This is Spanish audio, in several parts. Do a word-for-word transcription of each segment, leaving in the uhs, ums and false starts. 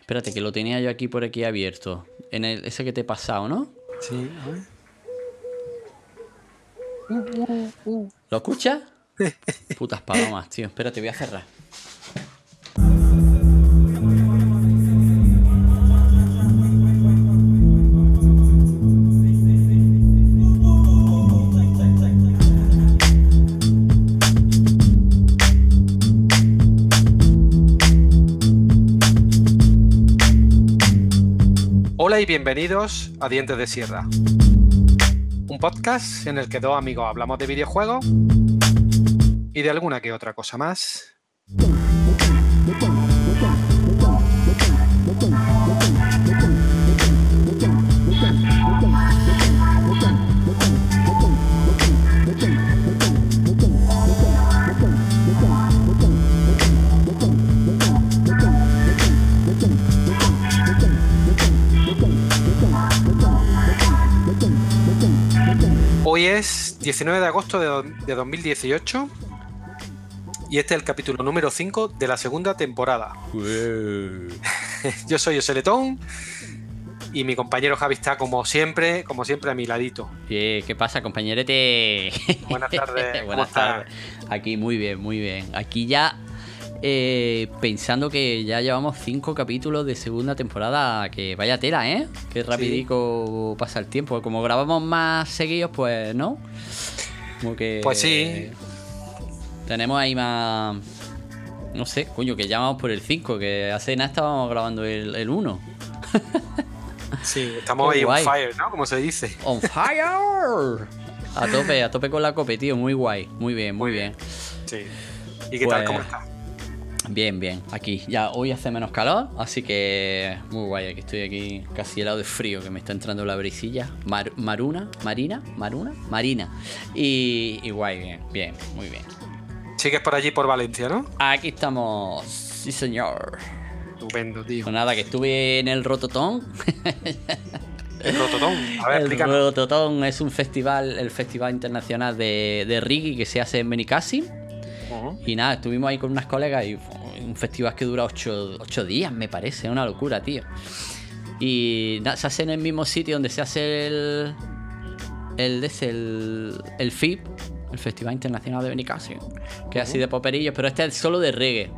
Espérate, que lo tenía yo aquí por aquí abierto. En el, ese que te he pasado, ¿no? Sí, a ver. Uh, uh, uh. ¿Lo escuchas? Putas palomas, tío. Espérate, voy a cerrar. Hola y bienvenidos a Dientes de Sierra, un podcast en el que dos amigos hablamos de videojuegos y de alguna que otra cosa más. Hoy es diecinueve de agosto de, do de dos mil dieciocho y este es el capítulo número cinco de la segunda temporada. Yo soy Oseletón y mi compañero Javi está como siempre, como siempre a mi ladito. ¿Qué, qué pasa, compañerete? Buenas tardes. Buenas tardes. Aquí muy bien, muy bien. Aquí ya eh, pensando que ya llevamos cinco capítulos de segunda temporada, que vaya tela, ¿eh? Que rapidico sí. Pasa el tiempo. Como grabamos más seguidos, pues, ¿no? Como que... Pues sí. Tenemos ahí más... No sé, coño, que ya vamos por el cinco, que hace nada estábamos grabando el, el uno. Sí, estamos ahí on fire, ¿no? Como se dice. ¡On fire! A tope, a tope con la cope, tío. Muy guay. Muy bien, muy, muy bien. bien. Sí. ¿Y qué pues, tal? ¿Cómo estás? Bien, bien. Aquí ya hoy hace menos calor, así que muy guay. Aquí estoy aquí casi helado de frío, que me está entrando la brisilla. Mar, maruna, Marina, Maruna, Marina. Y, y guay, bien, bien, muy bien. Sigues por allí, por Valencia, ¿no? Aquí estamos, sí señor. Estupendo, tío. Pues nada, que estuve en el Rototón. El Rototón, a ver, el explícanos. El Rototón es un festival, el Festival Internacional de, de Reggae que se hace en Benicàssim. Uh-huh. Y nada, estuvimos ahí con unas colegas y un festival que dura ocho, ocho días, me parece, es una locura, tío. Y nada, se hace en el mismo sitio donde se hace el el, el, el F I P, el Festival Internacional de Benicàssim, que es uh-huh. así de poperillos, pero este es solo de reggae.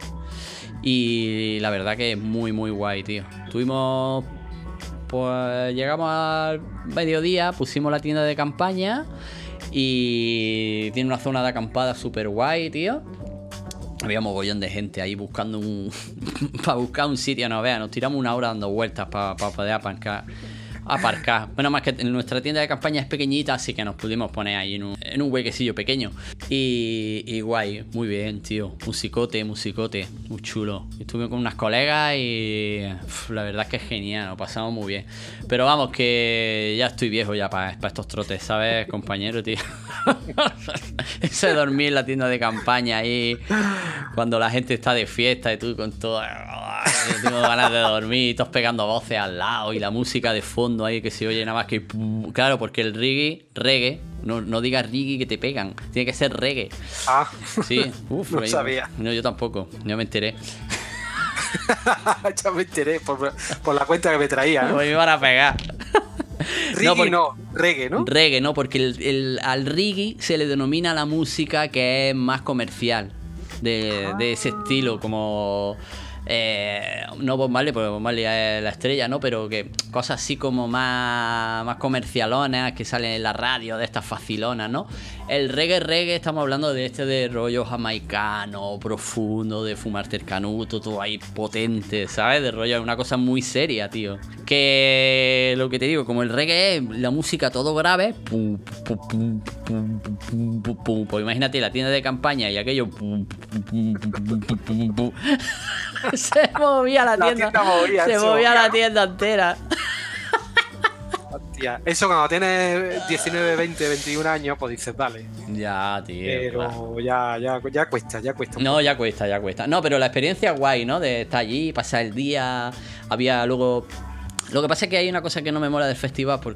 Y la verdad que es muy muy guay, tío. Tuvimos, pues llegamos al mediodía, pusimos la tienda de campaña y tiene una zona de acampada súper guay, tío. Había mogollón de gente ahí buscando un... para buscar un sitio, no veas, nos tiramos una hora dando vueltas para pa poder aparcar. Aparcar. Bueno, más que nuestra tienda de campaña es pequeñita, así que nos pudimos poner ahí en un, en un huequecillo pequeño. Y, y guay, muy bien, tío. Musicote, musicote, muy chulo. Estuve con unas colegas y uf, la verdad es que es genial, lo pasamos muy bien. Pero vamos, que ya estoy viejo ya para pa estos trotes, ¿sabes, compañero, tío? Ese dormir en la tienda de campaña ahí, cuando la gente está de fiesta y tú con todo... Tengo ganas de dormir, todos pegando voces al lado y la música de fondo ahí que se oye nada más que... Claro, porque el reggae, reggae, no, no digas reggae que te pegan, tiene que ser reggae. Ah, sí, uf, no yo, sabía. No, yo tampoco, ya me enteré. Ya me enteré por, por la cuenta que me traía, ¿no? Me iban a pegar. Reggae no, porque, no, reggae, ¿no? Reggae, no, porque el, el, al reggae se le denomina la música que es más comercial, de, ah. de ese estilo, como... Eh, no Bob Marley, porque Bob Marley es la estrella, ¿no? Pero que cosas así como más, más comercialonas que salen en la radio, de estas facilonas, ¿no? El reggae, reggae, estamos hablando de este de rollo jamaicano, profundo, de fumarte el canuto, todo ahí potente, ¿sabes? De rollo, una cosa muy seria, tío. Que lo que te digo, como el reggae es la música todo grave, pum, pum, pum, pum, pum, pum, pum, pues imagínate la tienda de campaña y aquello, pum, pum, pum, pum, pum, pum, pum. Se movía la tienda, la tienda movía, se, se movía, movía la tienda entera. Hostia, eso cuando tienes diecinueve, veinte, veintiún años, pues dices, vale. Ya, tío. Pero claro. ya, ya, ya cuesta, ya cuesta. No, poco. ya cuesta, ya cuesta. No, pero la experiencia guay, ¿no? De estar allí, pasar el día. Había luego... Lo que pasa es que hay una cosa que no me mola del festival, porque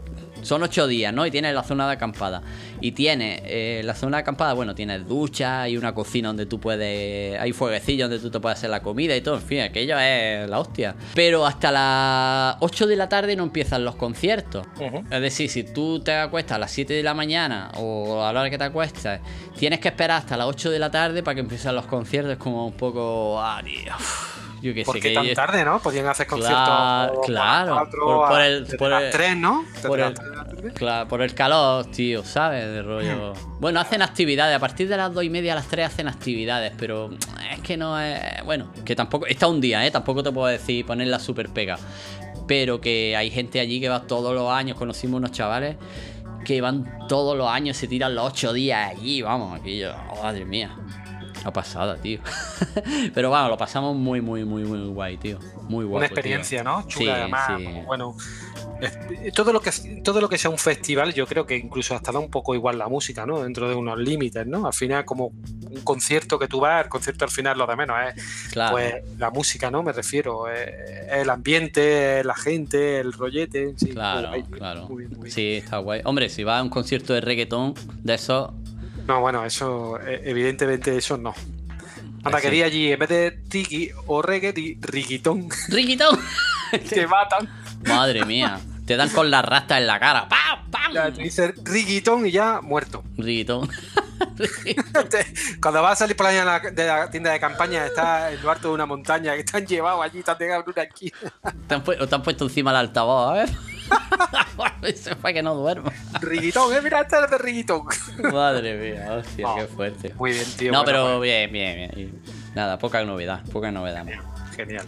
Son ocho días, ¿no? Y tienes la zona de acampada. Y tienes eh, la zona de acampada, bueno, tienes ducha y una cocina donde tú puedes... Hay fueguecillos donde tú te puedes hacer la comida y todo. En fin, aquello es la hostia. Pero hasta las ocho de la tarde no empiezan los conciertos. Uh-huh. Es decir, si tú te acuestas a las siete de la mañana o a la hora que te acuestas, tienes que esperar hasta las ocho de la tarde para que empiecen los conciertos. Es como un poco... Ah, tío... Yo que ¿Por sé qué que tan yo... tarde, no? Podían hacer conciertos claro, claro. cuatro, por, por el, por las el, tres, ¿no? Por el, claro, por el calor, tío, ¿sabes? De rollo. Bueno, hacen actividades. A partir de las dos y media a las tres hacen actividades, pero es que no es... Bueno, que tampoco... Está un día, ¿eh? Tampoco te puedo decir ponerla súper pega. Pero que hay gente allí que va todos los años. Conocimos unos chavales que van todos los años, se tiran los ocho días allí, vamos, aquí yo... Oh, madre mía. Una pasada, tío. Pero bueno, lo pasamos muy, muy, muy, muy guay, tío. Muy guapo. Una experiencia, tío. ¿no? Chula, sí, además. Sí. Bueno, todo lo que todo lo que sea un festival, yo creo que incluso hasta da un poco igual la música, ¿no? Dentro de unos límites, ¿no? Al final, como un concierto que tú vas, el concierto al final lo de menos es claro. Pues la música, ¿no? Me refiero. Es, es el ambiente, es la gente, el rollete. Sí, claro, muy guay, claro. Muy bien, muy bien. Sí, está guay. Hombre, si vas a un concierto de reggaetón, de esos. No, bueno, eso, evidentemente, eso no. Anda, sí. quería allí, en vez de tiki o reggae, di riquitón. ¡Riquitón! Te matan. Madre mía. Te dan con la rasta en la cara. ¡Pam! ¡Pam! Ya, te dice riquitón y ya muerto. Riquitón. Cuando vas a salir por la mañana de la tienda de campaña, estás en lo alto de una montaña, que te han llevado allí, te han dejado en una esquina. Te han, pu te han puesto encima el altavoz, ¿eh? Se fue que no duermo. Riguitón, eh, mira, este es de Riguitón. Madre mía, hostia, oh, qué fuerte. Muy bien, tío. No, bueno, pero pues. bien, bien, bien. Nada, poca novedad, poca novedad. Genial.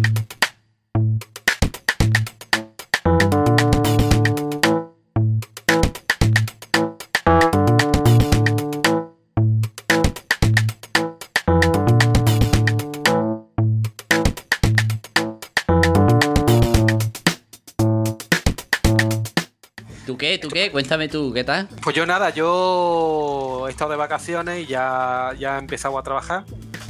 ¿Tú qué? ¿Tú qué? Cuéntame tú, ¿qué tal? Pues yo nada, yo he estado de vacaciones y ya, ya he empezado a trabajar.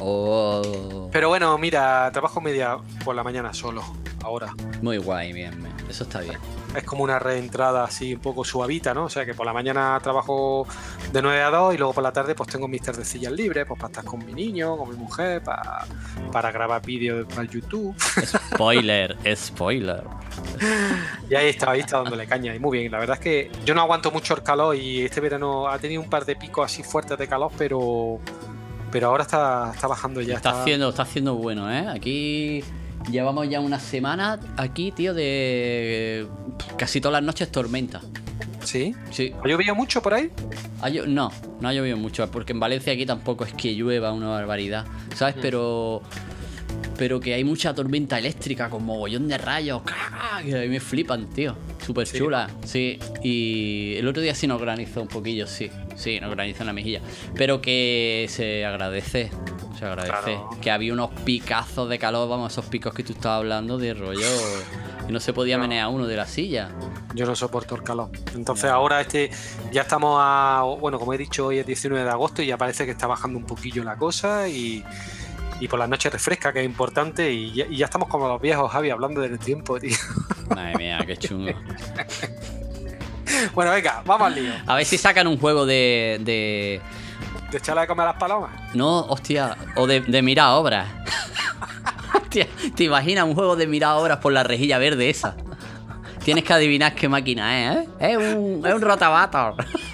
Oh. Pero bueno, mira, trabajo media por la mañana solo, ahora. Muy guay, bien, bien. Eso está bien. Es como una reentrada así un poco suavita, ¿no? O sea que por la mañana trabajo de nueve a dos y luego por la tarde pues tengo mis tardecillas libres pues para estar con mi niño, con mi mujer, para, para grabar vídeos para YouTube. Spoiler, spoiler. Y ahí está, ahí está dándole caña. Y muy bien, la verdad es que yo no aguanto mucho el calor y este verano ha tenido un par de picos así fuertes de calor, pero, pero ahora está, está bajando ya. Está, está... haciendo, está haciendo bueno, ¿eh? Aquí... Llevamos ya una semana aquí, tío, de casi todas las noches tormenta. ¿Sí? Sí. ¿Ha llovido mucho por ahí? ¿Ha llo- no, no ha llovido mucho, porque en Valencia aquí tampoco es que llueva una barbaridad, ¿sabes? Mm. Pero pero que hay mucha tormenta eléctrica con mogollón de rayos, que a mí me flipan, tío. Súper ¿Sí? chula, sí. Y el otro día sí nos granizó un poquillo, sí. Sí, nos granizó en la mejilla. Pero que se agradece. Se agradece. Claro. Que había unos picazos de calor, vamos, esos picos que tú estabas hablando de rollo. Y no se podía no. menear uno de la silla. Yo no soporto el calor. Entonces no. ahora este ya estamos a... Bueno, como he dicho, hoy es diecinueve de agosto y ya parece que está bajando un poquillo la cosa y... Y por las noches refresca, que es importante. Y ya, y ya estamos como los viejos, Javi, hablando del tiempo, tío. Madre mía, qué chungo. Bueno, venga, vamos al lío. A ver si sacan un juego de... ¿De, ¿De echarle de comer a las palomas? No, hostia. O de, de mirar obras. Hostia, ¿te imaginas un juego de mirar obras por la rejilla verde esa? Tienes que adivinar qué máquina es, ¿eh? Es un, es un rotavator.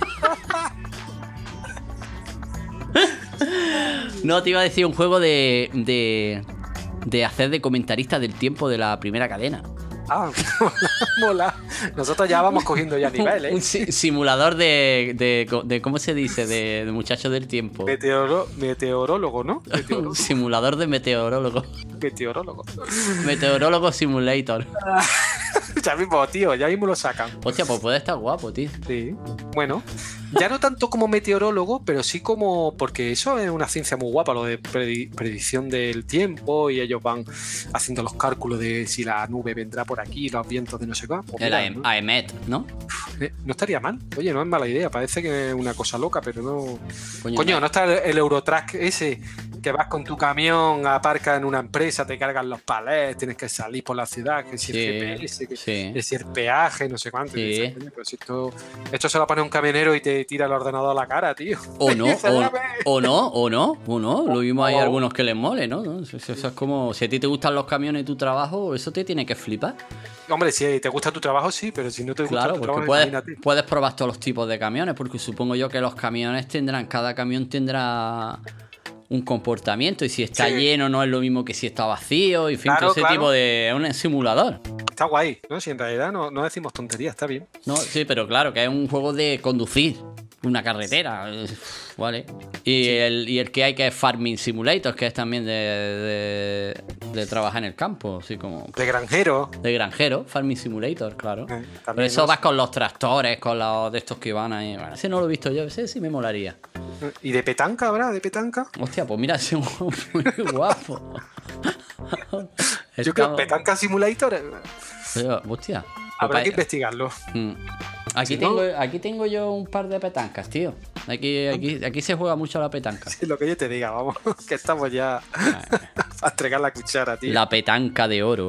No, te iba a decir un juego de, de de hacer de comentarista del tiempo de la primera cadena. Ah, mola, mola. Nosotros ya vamos cogiendo ya niveles. Un si simulador de, de, de ¿cómo se dice? De, de muchachos del tiempo. Meteoro, meteorólogo, ¿no? Meteorólogo. Un simulador de meteorólogo. Meteorólogo. Meteorólogo Simulator. Ya mismo, tío, ya mismo lo sacan. Hostia, pues puede estar guapo, tío. Sí, bueno. Ya no tanto como meteorólogo, pero sí como... Porque eso es una ciencia muy guapa, lo de predi predicción del tiempo, y ellos van haciendo los cálculos de si la nube vendrá por aquí, los vientos de no sé qué. Pues el mira, ¿no? A E M E T, ¿no? No estaría mal. Oye, no es mala idea. Parece que es una cosa loca, pero no... Coño, Coño, no, no está el, el Eurotrack ese, que vas con tu camión, aparcas en una empresa, te cargan los palés, tienes que salir por la ciudad, que si Sí, el G P S, que, sí. que si el peaje, no sé cuánto. Sí. Y dices, "Coño, pero si esto, esto se lo pone un camionero y te tira el ordenador a la cara, tío". O no, Y dices, o, "Dame". o no, o no, o no. Lo mismo hay O- algunos que les mole, ¿no? ¿no? Eso, eso es como, si a ti te gustan los camiones y tu trabajo, eso te tiene que flipar. Hombre, si te gusta tu trabajo, sí, pero si no te gusta Claro, tu porque trabajo, puedes, imagínate. puedes probar todos los tipos de camiones, porque supongo yo que los camiones tendrán, cada camión tendrá un comportamiento, y si está Sí. lleno no es lo mismo que si está vacío, y en fin, Claro, todo ese claro. tipo de... es un simulador. Está guay, ¿no? Si en realidad no, no decimos tonterías, está bien. No, sí, pero claro, que es un juego de conducir una carretera, eh, vale. Y, el, y el que hay, que es Farming Simulator, que es también de, de, de trabajar en el campo, así como De granjero. de granjero, Farming Simulator, claro. Eh, también, Por eso ¿no? vas con los tractores, con los de estos que van ahí. Bueno, ese no lo he visto yo, ese sí me molaría. ¿Y de petanca habrá? ¿De petanca? Hostia, pues mira, ese es muy guapo. Yo creo Estamos- petanca simulator. eh, Pero, hostia. Habrá Pues que pa- investigarlo. Mm. Aquí, Si no- tengo, aquí tengo yo un par de petancas, tío. Aquí, aquí, aquí se juega mucho la petanca. Sí, lo que yo te diga, vamos, que estamos ya a entregar la cuchara, tío. La petanca de oro.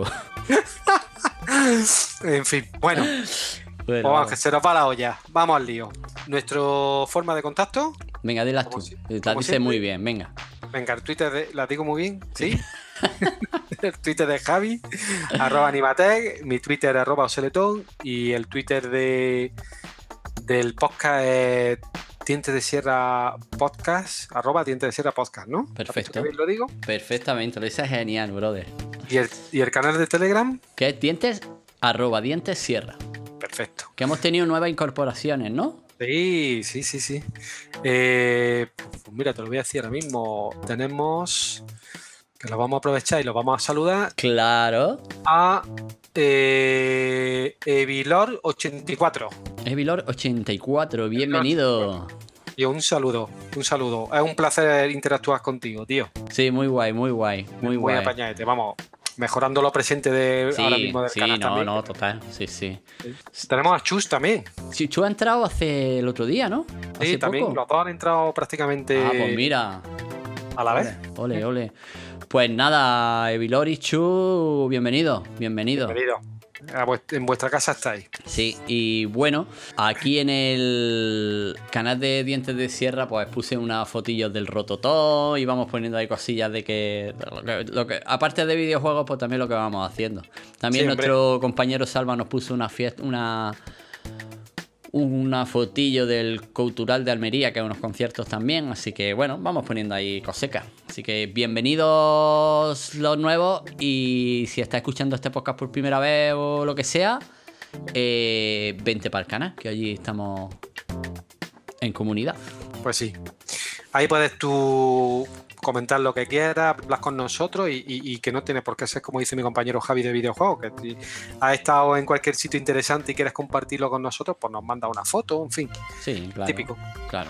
En fin, bueno, Bueno, pues vamos, que se nos va la olla. Vamos al lío. Nuestra forma de contacto, venga, dilas tú. como si- La como dices siempre. muy bien, venga. venga, el Twitter de, la digo muy bien, ¿sí? El Twitter de Javi, arroba Animatec, mi Twitter arroba Oseletón, y el Twitter de del podcast es Dientes de Sierra Podcast, arroba Dientes de Sierra Podcast, ¿no? Perfecto. ¿Has visto que bien lo digo? Perfectamente, lo dices genial, brother. ¿Y el, y el canal de Telegram? Que es dientes, arroba dientes sierra. Perfecto. Que hemos tenido nuevas incorporaciones, ¿no? Sí, sí, sí, sí. Eh, pues mira, te lo voy a decir ahora mismo. Tenemos, que lo vamos a aprovechar y lo vamos a saludar, Claro. a eh, Evilor ochenta y cuatro. Evilor ochenta y cuatro, bienvenido. Y un saludo, un saludo. Es un placer interactuar contigo, tío. Sí, muy guay, muy guay, muy Muy guay. apañadete, vamos. Mejorando lo presente de Sí, ahora mismo del sí, canal no, también. no, total, sí, sí. Tenemos a Chus también. Sí, Chu ha entrado hace el otro día, ¿no? Hace Sí, también. poco. Los dos han entrado prácticamente Ah, pues mira. a la vez. Ole, ole. Pues nada, Evilor y Chu, bienvenido, bienvenido. Bienvenido. A vuest- En vuestra casa estáis. Sí, y bueno, aquí en el canal de Dientes de Sierra, pues puse unas fotillos del Rototó y vamos poniendo ahí cosillas de que, lo que, lo que- aparte de videojuegos, pues también lo que vamos haciendo. También Sí, hombre. nuestro compañero Salva nos puso una fiesta, una una fotillo del Cultural de Almería, que hay unos conciertos también, así que bueno, vamos poniendo ahí cosecas. Así que bienvenidos los nuevos, y si estás escuchando este podcast por primera vez o lo que sea, eh, vente para el canal, que allí estamos en comunidad. Pues sí. Ahí puedes tú comentar lo que quieras, hablar con nosotros y, y- y que no tiene por qué ser como dice mi compañero Javi de videojuegos, que si has estado en cualquier sitio interesante y quieres compartirlo con nosotros, pues nos manda una foto, en fin, Sí, claro. típico. Claro.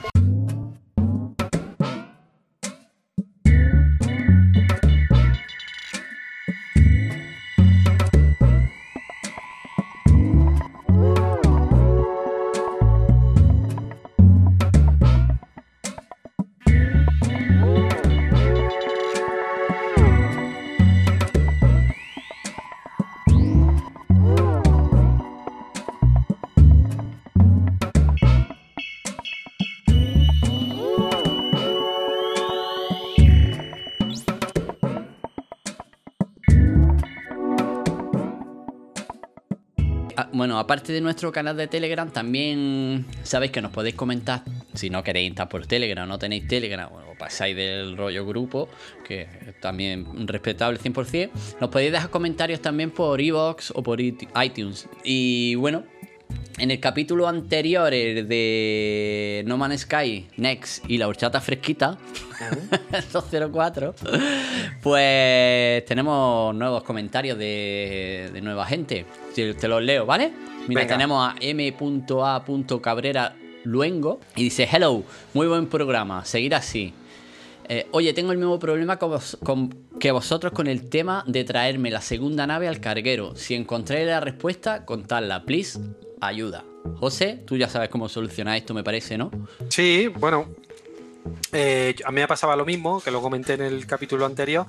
Ah, bueno, aparte de nuestro canal de Telegram, también sabéis que nos podéis comentar. Si no queréis entrar por Telegram, no tenéis Telegram, bueno, pasáis del rollo grupo, que es también respetable cien por ciento. Nos podéis dejar comentarios también por iVoox o por iTunes. Y bueno, en el capítulo anterior, el de No Man's Sky, Next y la horchata fresquita, dos cero cuatro, pues tenemos nuevos comentarios de, de nueva gente. Te, te los leo, ¿vale? Mira, Venga. tenemos a m a cabrera luengo y dice: hello, muy buen programa, seguir así. Eh, oye, tengo el mismo problema con vos- con- que vosotros con el tema de traerme la segunda nave al carguero. Si encontráis la respuesta, contadla, please, ayuda. José, tú ya sabes cómo solucionar esto, me parece, ¿no? Sí, bueno, Eh, a mí me pasaba lo mismo, que lo comenté en el capítulo anterior,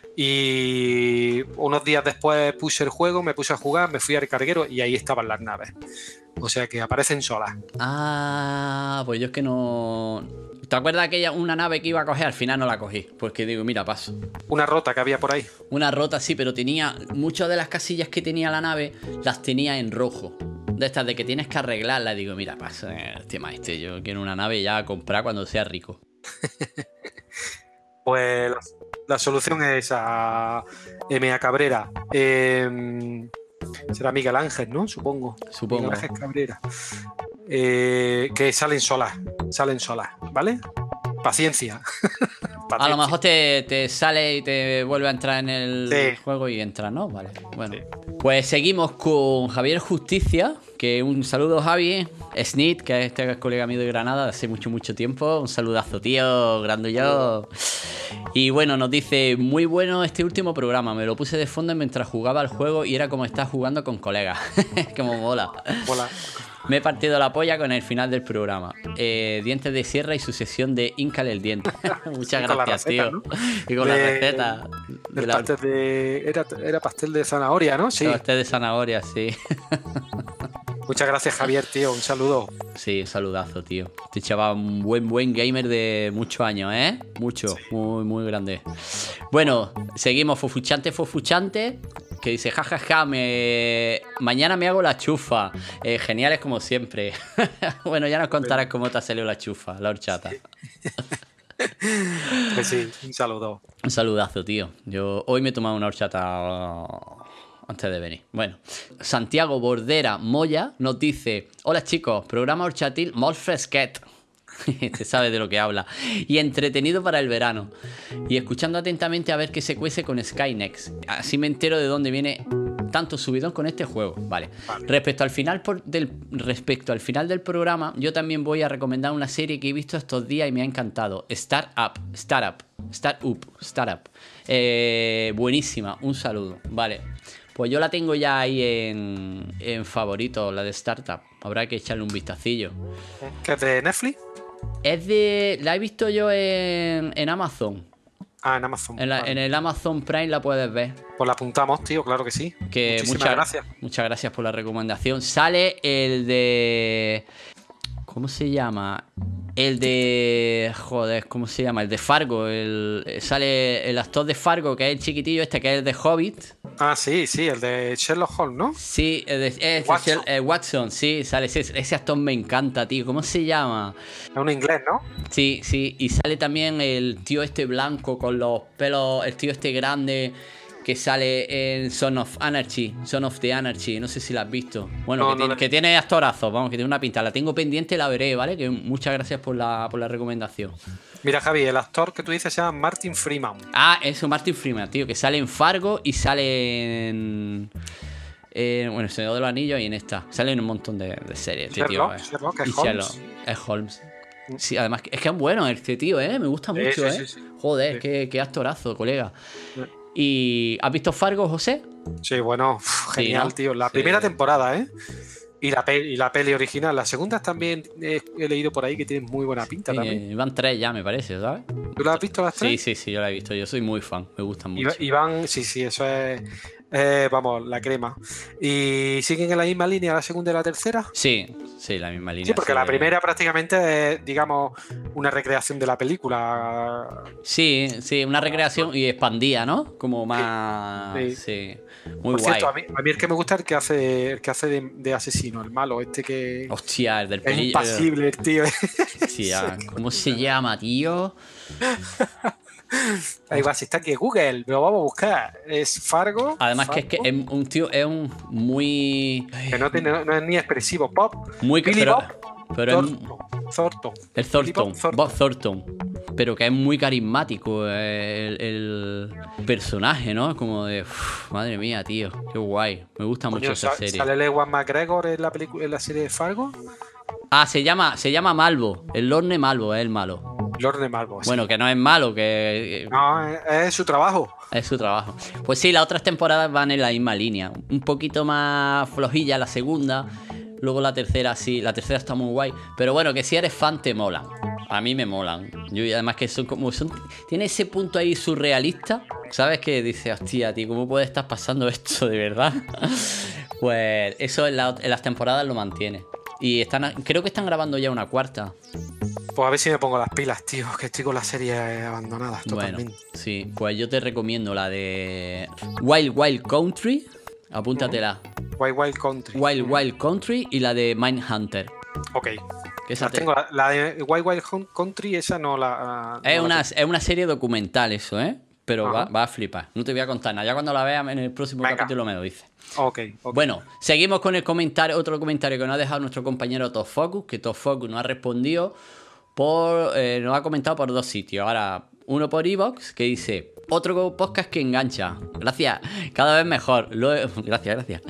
y unos días después puse el juego, me puse a jugar, me fui al carguero y ahí estaban las naves. O sea que aparecen solas. Ah, pues yo es que no... ¿Te acuerdas de aquella una nave que iba a coger? Al final no la cogí, porque digo, mira, paso. Una rota que había por ahí. Una rota, sí, pero tenía... Muchas de las casillas que tenía la nave las tenía en rojo. De estas de que tienes que arreglarla. Digo, mira, paso, el tema este, yo quiero una nave ya a comprar cuando sea rico. Pues la, la solución es a M A Cabrera. Eh, será Miguel Ángel, ¿no? Supongo. Supongo. Miguel Ángel Cabrera. Eh, que salen solas, salen solas, ¿vale? Paciencia. Paciencia. A lo mejor te, te sale y te vuelve a entrar en el Sí. juego y entra, ¿no? Vale, bueno. Sí. Pues seguimos con Javier Justicia, que un saludo, Javi. Snit, que este es colega mío de Granada de hace mucho, mucho tiempo. Un saludazo, tío, grande yo. Y bueno, nos dice, muy bueno este último programa. Me lo puse de fondo mientras jugaba al juego y era como estar jugando con colegas. Como mola. Hola. Me he partido la polla con el final del programa. Eh, dientes de sierra y su sesión de Híncale el diente. Muchas Y con la gracias, receta, tío. ¿no? Y con De- la receta. De El la... pastel de, era, era pastel de zanahoria, ¿no? Sí. Pastel de zanahoria, sí. Muchas gracias, Javier, tío. Un saludo. Sí, saludazo, tío. Este chaval, un buen, buen gamer de muchos años, ¿eh? Mucho, Sí. muy, muy grande. Bueno, seguimos. Fofuchante, Fofuchante, que dice, jajaja, ja, ja, me... mañana me hago la chufa. Eh, geniales como siempre. Bueno, ya nos contarás cómo te ha salido la chufa, la horchata. Que sí, un saludo. Un saludazo, tío. Yo hoy me he tomado una horchata antes de venir. Bueno, Santiago Bordera Moya nos dice, hola chicos, programa horchatil molt fresquet. Este sabe de lo que habla. Y entretenido para el verano. Y escuchando atentamente a ver qué se cuece con Skynex. Así me entero de dónde viene tanto subidón con este juego. Vale. Vale. Respecto al final por- del respecto al final del programa, yo también voy a recomendar una serie que he visto estos días y me ha encantado. Startup, Startup, Startup, Startup. Eh, buenísima, un saludo. Vale. Pues yo la tengo ya ahí en, en favorito, la de Startup. Habrá que echarle un vistacillo. ¿Qué es de Netflix? Es de. La he visto yo en, en Amazon. Ah, en Amazon. En, la- Vale. en el Amazon Prime la puedes ver. Pues la apuntamos, tío, claro que sí. Que Muchísimas muchas gracias. Muchas gracias por la recomendación. Sale el de. ¿Cómo se llama? El de. Joder, ¿cómo se llama? El de Fargo. El, sale el actor de Fargo, que es el chiquitillo este, que es el de Hobbit. Ah, sí, sí, el de Sherlock Holmes, ¿no? Sí, el de, es de Watson. Shel- eh, Watson, sí, sale ese, ese actor me encanta, tío. ¿Cómo se llama? Es un inglés, ¿no? Sí, sí, y sale también el tío este blanco con los pelos, el tío este grande que sale en Son of Anarchy, Son of the Anarchy, no sé si la has visto. Bueno, No, que, no tiene, la he que tiene actorazos, vamos, que tiene una pinta. La tengo pendiente, la veré, ¿vale? Que muchas gracias por la, por la recomendación. Mira, Javi, el actor que tú dices se llama Martin Freeman. Ah, eso, Martin Freeman, tío, que sale en Fargo y sale en... en, bueno, El Señor de los Anillos y en esta. Sale en un montón de, de series, este tío. Sherlock, eh. Sherlock, es Y Holmes. Sherlock, es Holmes. Sí, además, es que es bueno este tío, ¿eh? Me gusta Sí, mucho, sí, ¿eh? sí, sí. Joder, Sí. qué, qué actorazo, colega. Sí. ¿Y has visto Fargo, José? Sí, bueno, uf, Sí, genial, ¿no? tío. La Sí. primera temporada, ¿eh? Y la, pe- y la peli original. Las segundas también he, he leído por ahí que tienen muy buena pinta también. Eh, van tres ya, me parece, ¿sabes? ¿Tú las has visto las Sí, tres? sí, sí, yo la he visto. Yo soy muy fan, me gustan Y, mucho. y van, sí, sí, eso es, eh, vamos, la crema. ¿Y siguen en la misma línea la segunda y la tercera? Sí, sí, la misma línea. Sí, porque la de- primera prácticamente es, digamos, una recreación de la película. Sí, sí, una recreación y expandida, ¿no? Como más... Sí. Sí, muy Por guay. cierto, a mí, a mí el que me gusta es el que hace, el que hace de, de asesino, el malo, este que Hostia, el del es pelillo. impasible, el tío. Hostia, ¿cómo se llama, tío? Ahí va, si está aquí Google, lo vamos a buscar. Es Fargo. Además que es que Fargo, es un tío, es un muy... que no, tiene, no, no es ni expresivo. Pop. Muy... Billy pero, Bob pero es... Thornton. Thornton. El Billy Thornton, Bob Thornton. Bob Thornton. Pero que es muy carismático el, el personaje, ¿no? Como de... uf, madre mía, tío. Qué guay. Me gusta mucho Coño, esa sa- serie. ¿Sale Ewan McGregor en la, película, en la serie de Fargo? Ah, se llama, se llama Malvo. El Lorne Malvo es el malo. Lord de Malvo. sí. Bueno, que no es malo, que No, es, es su trabajo. es su trabajo. Pues sí, las otras temporadas van en la misma línea. Un poquito más flojilla la segunda. Luego la tercera, sí. La tercera está muy guay. Pero bueno, que si eres fan te mola. A mí me molan. Yo, y además que son como... son tiene ese punto ahí surrealista, ¿sabes? Que dice, hostia, tío, ¿cómo puede estar pasando esto de verdad? Pues eso en, la, en las temporadas lo mantiene. Y están, creo que están grabando ya una cuarta. Pues a ver si me pongo las pilas, tío, que estoy con las series abandonadas totalmente. Bueno, sí, pues yo te recomiendo la de Wild Wild Country. Apúntatela. Wild Wild Country. Wild Wild Country y la de Mindhunter. Ok. Que esa la, te... tengo, la, la de Wild Wild Country, esa no la... No es, la una, tengo. es una serie documental eso, ¿eh? Pero va, Ajá. va a flipar. No te voy a contar nada. Ya cuando la veas en el próximo Venga. capítulo me lo dices. Ok, ok. Bueno, seguimos con el comentario, otro comentario que nos ha dejado nuestro compañero Top Focus, que Top Focus nos ha respondido por, eh, nos ha comentado por dos sitios. Ahora, uno por Evox, que dice, otro podcast que engancha. Gracias, cada vez mejor. Lo he... Gracias, gracias.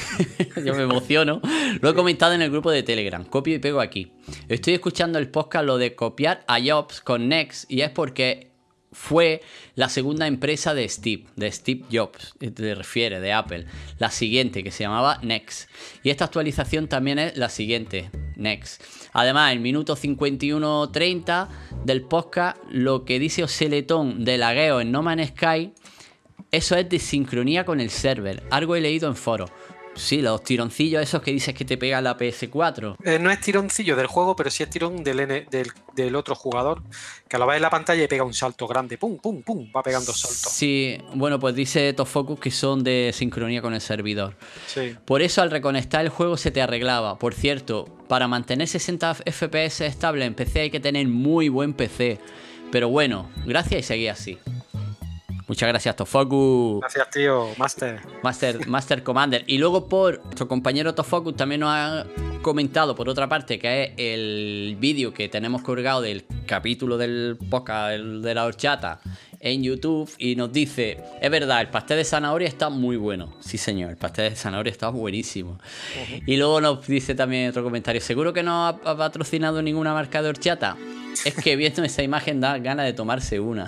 Yo me emociono. Lo he comentado en el grupo de Telegram. Copio y pego aquí. Estoy escuchando el podcast, lo de copiar a Jobs con Next, y es porque fue la segunda empresa de Steve, de Steve Jobs, te refiere, de Apple. La siguiente, que se llamaba Next. Y esta actualización también es la siguiente, Next. Además, el minuto cincuenta y uno treinta del podcast, lo que dice Oseletón de lagueo en No Man's Sky, eso es de sincronía con el server. Algo he leído en foros. Sí, los tironcillos esos que dices que te pega la P S cuatro. Eh, no es tironcillo del juego, pero sí es tirón del, N, del, del otro jugador, que lo ves en la pantalla y pega un salto grande. Pum, pum, pum, va pegando saltos. Sí, bueno, pues dice Top Focus que son de sincronía con el servidor. Sí. Por eso al reconectar el juego se te arreglaba. Por cierto, para mantener sesenta F P S estable en P C hay que tener muy buen P C. Pero bueno, gracias y seguí así. Muchas gracias, Top Focus. Gracias, tío. Master. Master, Master Commander. Y luego por nuestro compañero Top Focus también nos ha comentado, por otra parte, que es el vídeo que tenemos colgado del capítulo del podcast el de la horchata en YouTube, y nos dice, es verdad, el pastel de zanahoria está muy bueno. Sí, señor, el pastel de zanahoria está buenísimo. Uh-huh. Y luego nos dice también otro comentario, ¿seguro que no ha, ha patrocinado ninguna marca de horchata? Es que viendo esa imagen da ganas de tomarse una.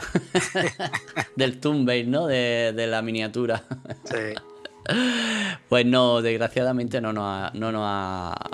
Del Toonbase, ¿no? De, de la miniatura. Sí. Pues no, desgraciadamente no nos ha, no nos ha,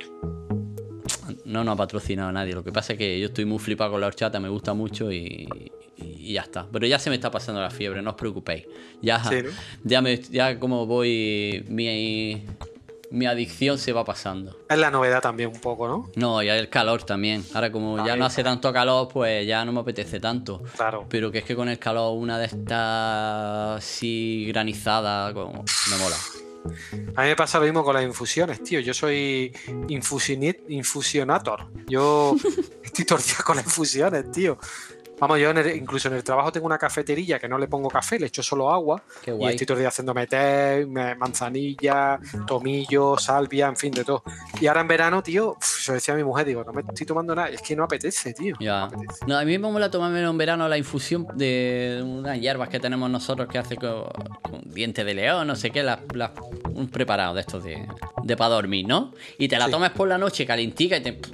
no nos ha patrocinado nadie. Lo que pasa es que yo estoy muy flipado con la horchata, me gusta mucho y, y ya está. Pero ya se me está pasando la fiebre, no os preocupéis. Ya, sí, ¿no? ya, me, ya como voy, mi, mi adicción se va pasando. Es la novedad también un poco, ¿no? No, y el calor también. Ahora como también, ya no hace tanto calor, pues ya no me apetece tanto. Claro. Pero que es que con el calor una de estas así granizada, como, me mola. A mí me pasa lo mismo con las infusiones, tío. Yo soy infusionator. Yo estoy todo el día con las infusiones, tío. Vamos, yo en el, incluso en el trabajo tengo una cafetería que no le pongo café, le echo solo agua. Qué guay. Y estoy todo el día haciéndome té, manzanilla, tomillo, salvia, en fin, de todo. Y ahora en verano, tío, uf, yo decía a mi mujer, digo, no me estoy tomando nada, es que no apetece, tío. Ya. No, apetece. No, a mí me mola tomarme en verano la infusión de unas hierbas que tenemos nosotros que hace con, con diente de león, no sé qué, la, la, un preparado de estos de, de para dormir, ¿no? Y te la sí. tomas por la noche calentica y te...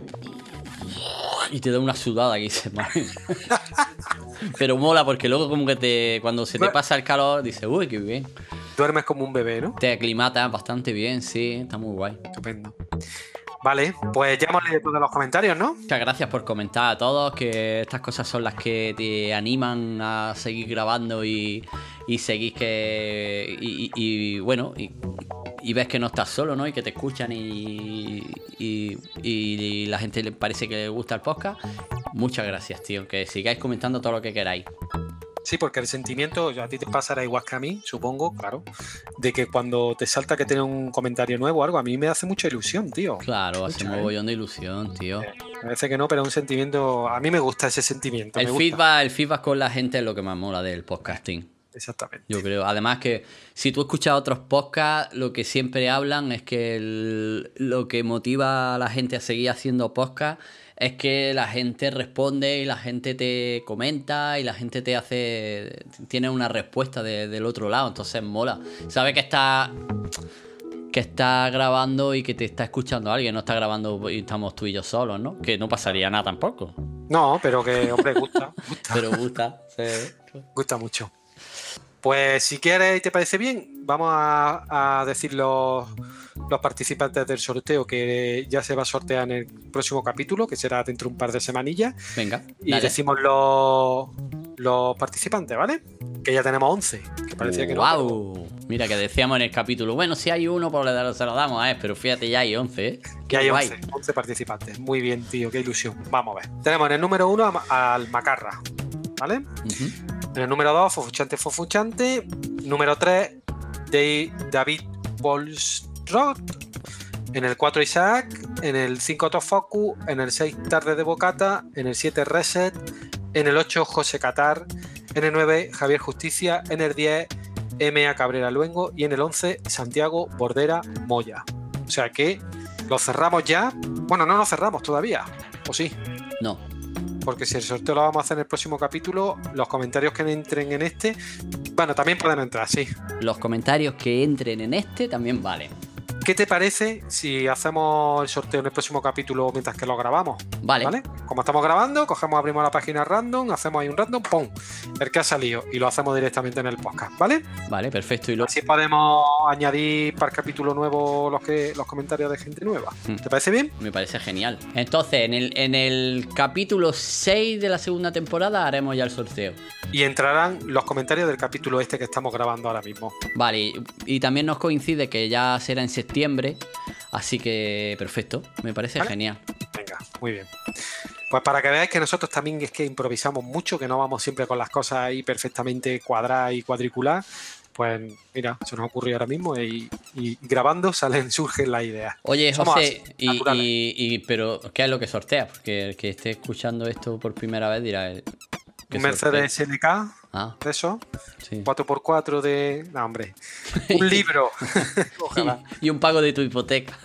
Y te da una sudada aquí, se pero mola porque luego como que te cuando se te pasa el calor dices, uy, qué bien. Duermes como un bebé, ¿no? Te aclimatas bastante bien, sí, está muy guay. Estupendo. Vale, pues ya hemos leído todos los comentarios, ¿no? Muchas gracias por comentar a todos, que estas cosas son las que te animan a seguir grabando y, y seguir que... Y, y, y bueno, y, y ves que no estás solo, ¿no? Y que te escuchan y, y, y la gente le parece que le gusta el podcast. Muchas gracias, tío, que sigáis comentando todo lo que queráis. Sí, porque el sentimiento, a ti te pasará igual que a mí, supongo, claro, de que cuando te salta que tiene un comentario nuevo o algo, a mí me hace mucha ilusión, tío. Claro, hace un mogollón de ilusión, tío. Eh, a veces que no, pero es un sentimiento, a mí me gusta ese sentimiento. El me feedback, el feedback con la gente es lo que más mola del podcasting. Exactamente. Yo creo. Además que si tú escuchas otros podcasts, lo que siempre hablan es que el, lo que motiva a la gente a seguir haciendo podcast es que la gente responde y la gente te comenta y la gente te hace... Tiene una respuesta de, del otro lado, entonces mola. Sabe que está... que está grabando y que te está escuchando alguien, no está grabando y estamos tú y yo solos, ¿no? Que no pasaría nada tampoco. No, pero que, hombre, gusta. gusta. Pero gusta, sí. Gusta mucho. Pues si quieres y te parece bien, vamos a, a decir los, los participantes del sorteo, que ya se va a sortear en el próximo capítulo, que será dentro de un par de semanillas. Venga. Y dale. decimos los, los participantes, ¿vale? Que ya tenemos once, que parecía que wow. no. Wow. Mira, que decíamos en el capítulo, bueno, si hay uno, pues se lo damos a él, pero fíjate, ya hay once, ¿eh? Que hay once, once participantes. Muy bien, tío, qué ilusión. Vamos a ver. Tenemos en el número uno al Macarra, ¿vale? Uh-huh. En el número dos, Fofuchante Fofuchante. Número tres, de David Bolstrot. En el cuatro, Isaac. En el cinco, Tofoku. En el seis, Tarde de Bocata. En el siete, Reset. En el ocho, José Catar. En el nueve, Javier Justicia. En el diez, M A Cabrera Luengo. Y en el once, Santiago Bordera Moya. O sea que lo cerramos ya. Bueno, no lo cerramos todavía. ¿O sí? No. Porque si el sorteo lo vamos a hacer en el próximo capítulo, los comentarios que entren en este, bueno, también pueden entrar, sí. Los comentarios que entren en este también valen. ¿Qué te parece si hacemos el sorteo en el próximo capítulo mientras que lo grabamos? Vale. ¿Vale? Como estamos grabando, cogemos, abrimos la página random, hacemos ahí un random, ¡pum! El que ha salido y lo hacemos directamente en el podcast, ¿vale? Vale, perfecto. Y lo... Así podemos añadir para el capítulo nuevo los, que, los comentarios de gente nueva. Hmm. ¿Te parece bien? Me parece genial. Entonces, en el, en el capítulo seis de la segunda temporada haremos ya el sorteo. Y entrarán los comentarios del capítulo este que estamos grabando ahora mismo. Vale, y, y también nos coincide que ya será en septiembre, así que perfecto, me parece ¿Vale? Genial. Venga, muy bien. Pues para que veáis que nosotros también es que improvisamos mucho, que no vamos siempre con las cosas ahí perfectamente cuadradas y cuadriculadas, pues mira, se nos ocurrió ahora mismo y, y grabando salen, surgen las ideas. Oye, José, así, y, y, y, pero ¿qué es lo que sorteas? Porque el que esté escuchando esto por primera vez dirá... Un Mercedes L K, ah, de eso, sí. cuatro por cuatro de... No, hombre, un libro. Ojalá. Y, y un pago de tu hipoteca.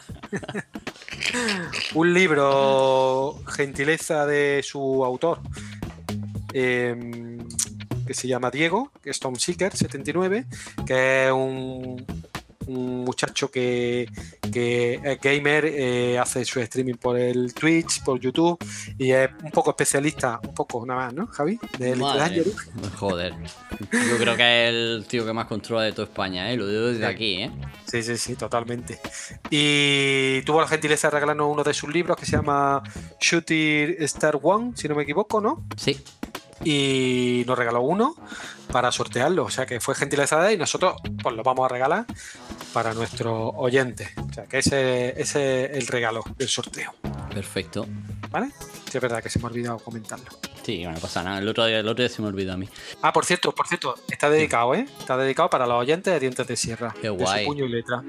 Un libro, gentileza de su autor, eh, que se llama Diego, que es Tom Seeker setenta y nueve, que es un... un muchacho que, que es gamer, eh, hace su streaming por el Twitch, por YouTube, y es un poco especialista, un poco nada más, ¿no, Javi? De Madre, joder. Yo creo que es el tío que más controla de toda España, ¿eh? Lo digo desde sí. aquí, ¿eh? Sí, sí, sí, totalmente. Y tuvo la gentileza de regalarnos uno de sus libros que se llama Shooter Star One, si no me equivoco, ¿no? Sí. Y nos regaló uno para sortearlo, o sea que fue gentileza de él y nosotros pues lo vamos a regalar para nuestros oyentes, o sea que ese, ese es el regalo del sorteo. Perfecto. ¿Vale? Sí, es verdad que se me ha olvidado comentarlo. Sí, no pasa nada, el otro día, el otro día se me olvidó a mí. Ah, por cierto, por cierto, está dedicado, ¿eh? Está dedicado para los oyentes de Dientes de Sierra. Qué guay. De su puño y letra.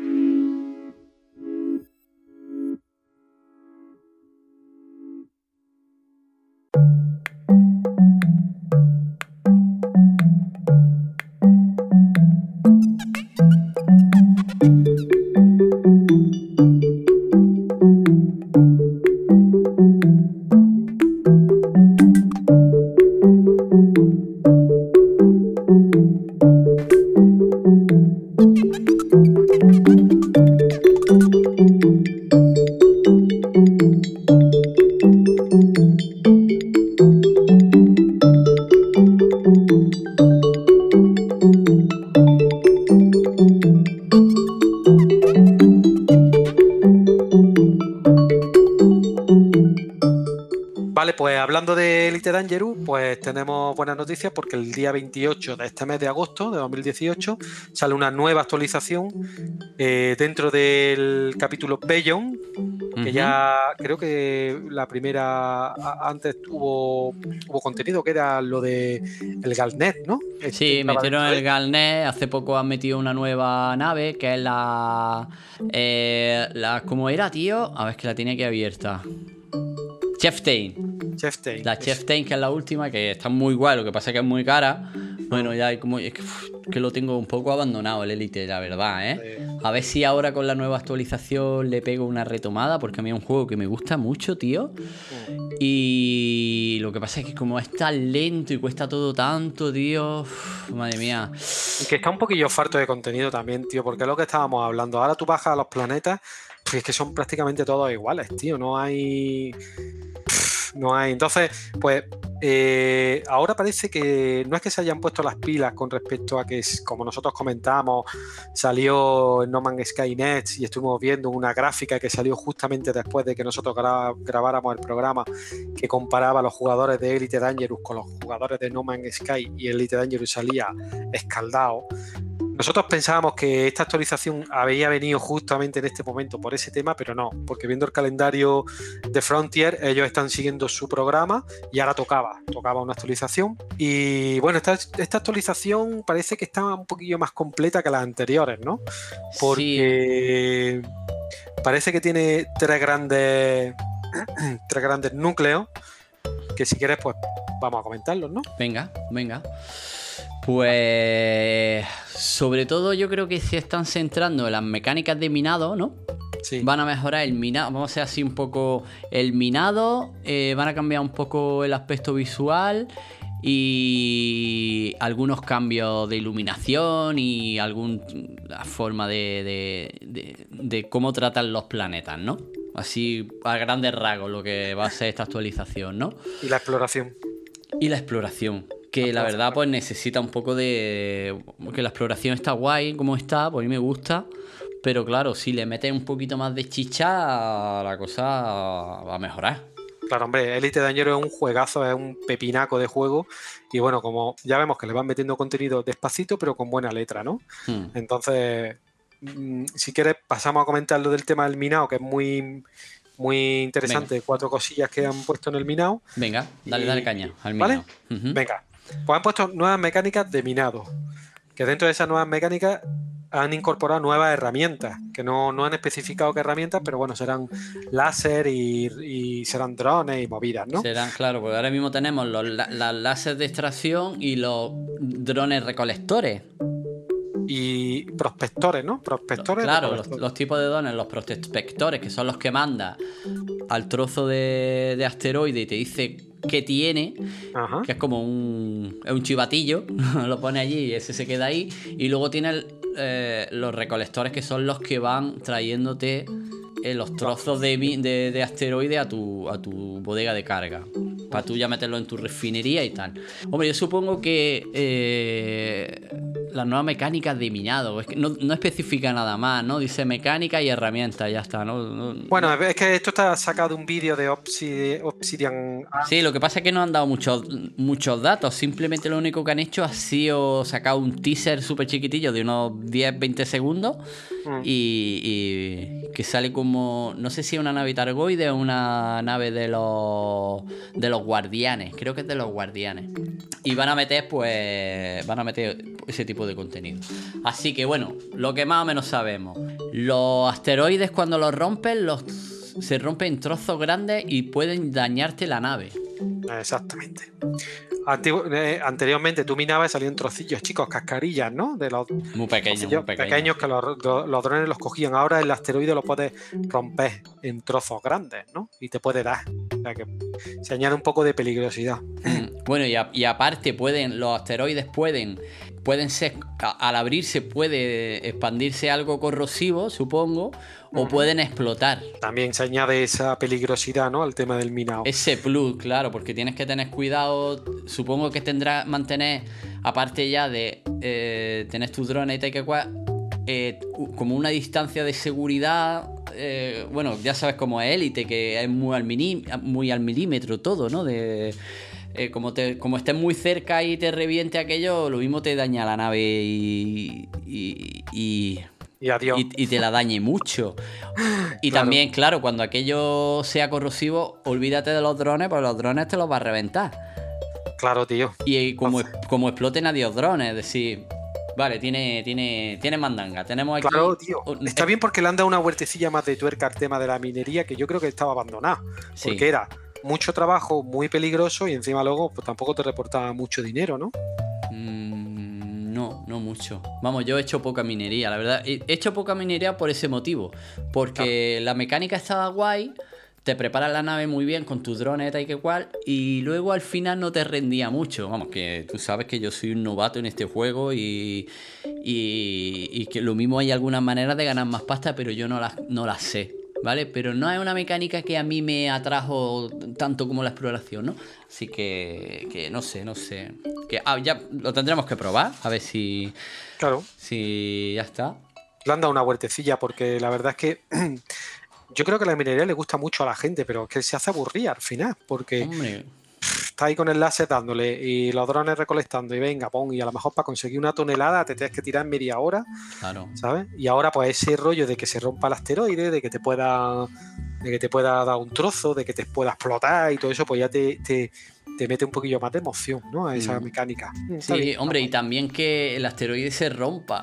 Hablando de Elite Dangerous, pues tenemos buenas noticias porque el día veintiocho de este mes de agosto de dos mil dieciocho sale una nueva actualización eh, dentro del capítulo Beyond, que uh-huh. ya creo que la primera antes hubo, hubo contenido que era lo de el Galnet, ¿no? Sí, metieron el Galnet, hace poco han metido una nueva nave que es la... Eh, la ¿cómo era, tío? A ver, que la tenía aquí abierta. Chieftain. Chieftain. La Chieftain, que es la última, que está muy guay, lo que pasa es que es muy cara. Bueno, ya hay como... Es que, uf, que lo tengo un poco abandonado el Elite, la verdad, ¿eh? Sí. A ver si ahora con la nueva actualización le pego una retomada, porque a mí es un juego que me gusta mucho, tío. Y lo que pasa es que como es tan lento y cuesta todo tanto, tío... Uf, madre mía. Y que está un poquillo farto de contenido también, tío, porque es lo que estábamos hablando. Ahora tú bajas a los planetas, pues es que son prácticamente todos iguales, tío. No hay... no hay. Entonces, pues eh, ahora parece que no es que se hayan puesto las pilas con respecto a que, como nosotros comentamos, salió No Man's Sky Next y estuvimos viendo una gráfica que salió justamente después de que nosotros gra- grabáramos el programa, que comparaba a los jugadores de Elite Dangerous con los jugadores de No Man's Sky, y Elite Dangerous salía escaldado. Nosotros pensábamos que esta actualización había venido justamente en este momento por ese tema, pero no, porque viendo el calendario de Frontier, ellos están siguiendo su programa y ahora tocaba, tocaba una actualización. Y bueno, esta, esta actualización parece que está un poquillo más completa que las anteriores, ¿no? Porque sí. Parece que tiene tres grandes, tres grandes núcleos, que si quieres, pues vamos a comentarlos, ¿no? Venga, venga. Pues sobre todo yo creo que se están centrando en las mecánicas de minado, ¿no? Sí. Van a mejorar el minado, vamos a hacer así un poco el minado, eh, van a cambiar un poco el aspecto visual y algunos cambios de iluminación y alguna forma de, de, de, de cómo tratan los planetas, ¿no? Así a grandes rasgos lo que va a ser esta actualización, ¿no? Y la exploración. Y la exploración. Que la verdad pues necesita un poco de... Que la exploración está guay como está, pues a mí me gusta. Pero claro, si le metes un poquito más de chicha, la cosa va a mejorar. Claro, hombre, Elite Dangerous es un juegazo, es un pepinaco de juego. Y bueno, como ya vemos que le van metiendo contenido despacito, pero con buena letra, ¿no? Hmm. Entonces, si quieres, pasamos a comentar lo del tema del minado, que es muy... muy interesante. Venga. Cuatro cosillas que han puesto en el minado. Venga, dale, y... dale caña al minado. ¿Vale? Uh-huh. Venga. Pues han puesto nuevas mecánicas de minado, que dentro de esas nuevas mecánicas han incorporado nuevas herramientas, que no, no han especificado qué herramientas, pero bueno, serán láser y, y serán drones y movidas, ¿no? Serán, claro, porque ahora mismo tenemos los la, la láser de extracción y los drones recolectores. Y prospectores, ¿no? Prospectores. Claro, los, los tipos de drones, los prospectores, que son los que manda al trozo de, de asteroide y te dice qué tiene. Ajá. Que es como un, es un chivatillo, lo pone allí y ese se queda ahí. Y luego tiene eh, los recolectores, que son los que van trayéndote eh, los trozos de, de, de asteroide a tu, a tu bodega de carga, para tú ya meterlo en tu refinería y tal. Hombre, yo supongo que eh, las nuevas mecánicas de minado, es que no, no especifica nada más, ¿no? Dice mecánica y herramientas, ya está, ¿no? no bueno, es que esto está sacado de un vídeo de Obsidian, Obsidian. Sí, lo que pasa es que no han dado muchos, muchos datos, simplemente lo único que han hecho ha sido sacar un teaser súper chiquitillo de unos diez veinte segundos mm. y, y que sale como, no sé si es una nave Targoide o una nave de los de los guardianes, creo que es de los guardianes, y van a meter pues van a meter ese tipo de contenido. Así que bueno, lo que más o menos sabemos, los asteroides cuando los rompen los se rompen en trozos grandes y pueden dañarte la nave. Exactamente. Antiguo, eh, anteriormente tú minabas y salían trocillos, chicos, cascarillas, ¿no? De los muy pequeños, muy pequeños. pequeños que los, los, los drones los cogían. Ahora el asteroide lo puedes romper en trozos grandes, ¿no? Y te puede dar. O sea que se añade un poco de peligrosidad. Mm, bueno, y, a, y aparte pueden, los asteroides pueden, pueden ser, a, al abrirse puede expandirse algo corrosivo, supongo, o uh-huh. pueden explotar. También se añade esa peligrosidad, ¿no? Al tema del minado. Ese plus, claro, porque tienes que tener cuidado. Supongo que tendrás mantener, aparte ya de eh, tener tus drones y tal que cual, eh, como una distancia de seguridad. Eh, bueno, ya sabes cómo es Élite, que es muy al, mini, muy al milímetro todo, ¿no? De, eh, como, te, como estés muy cerca y te reviente aquello, lo mismo te daña la nave y... y, y Y adiós. Y, y te la dañe mucho. Y claro. También, claro, cuando aquello sea corrosivo, olvídate de los drones, porque los drones te los va a reventar. Claro, tío. Y como, como exploten adiós drones, es decir, vale, tiene, tiene, tiene mandanga. Tenemos aquí. Claro, tío. Está bien porque le han dado una vueltecilla más de tuerca al tema de la minería, que yo creo que estaba abandonada. Sí. Porque era mucho trabajo, muy peligroso, y encima luego pues tampoco te reportaba mucho dinero, ¿no? Mm, no, no mucho. Vamos, yo he hecho poca minería, la verdad. He hecho poca minería por ese motivo. Porque claro. La mecánica estaba guay, te preparas la nave muy bien con tus drones y que cual, y luego al final no te rendía mucho. Vamos, que tú sabes que yo soy un novato en este juego y, y, y que lo mismo hay algunas maneras de ganar más pasta, pero yo no las, no las sé. ¿vale? Pero no es una mecánica que a mí me atrajo tanto como la exploración, ¿no? Así que, que no sé, no sé. Que ah, ya lo tendremos que probar, a ver si... Claro. Si ya está. Le han dado una vueltecilla porque la verdad es que yo creo que la minería le gusta mucho a la gente, pero es que se hace aburrir al final, porque... Hombre... Estás ahí con el láser dándole y los drones recolectando y venga, pon, y a lo mejor para conseguir una tonelada te tienes que tirar media hora, claro. ¿sabes? Y ahora pues ese rollo de que se rompa el asteroide, de que te pueda de que te pueda dar un trozo, de que te pueda explotar y todo eso, pues ya te, te, te mete un poquillo más de emoción, ¿no? A esa mm. mecánica. Sí, bien, hombre, y también que el asteroide se rompa,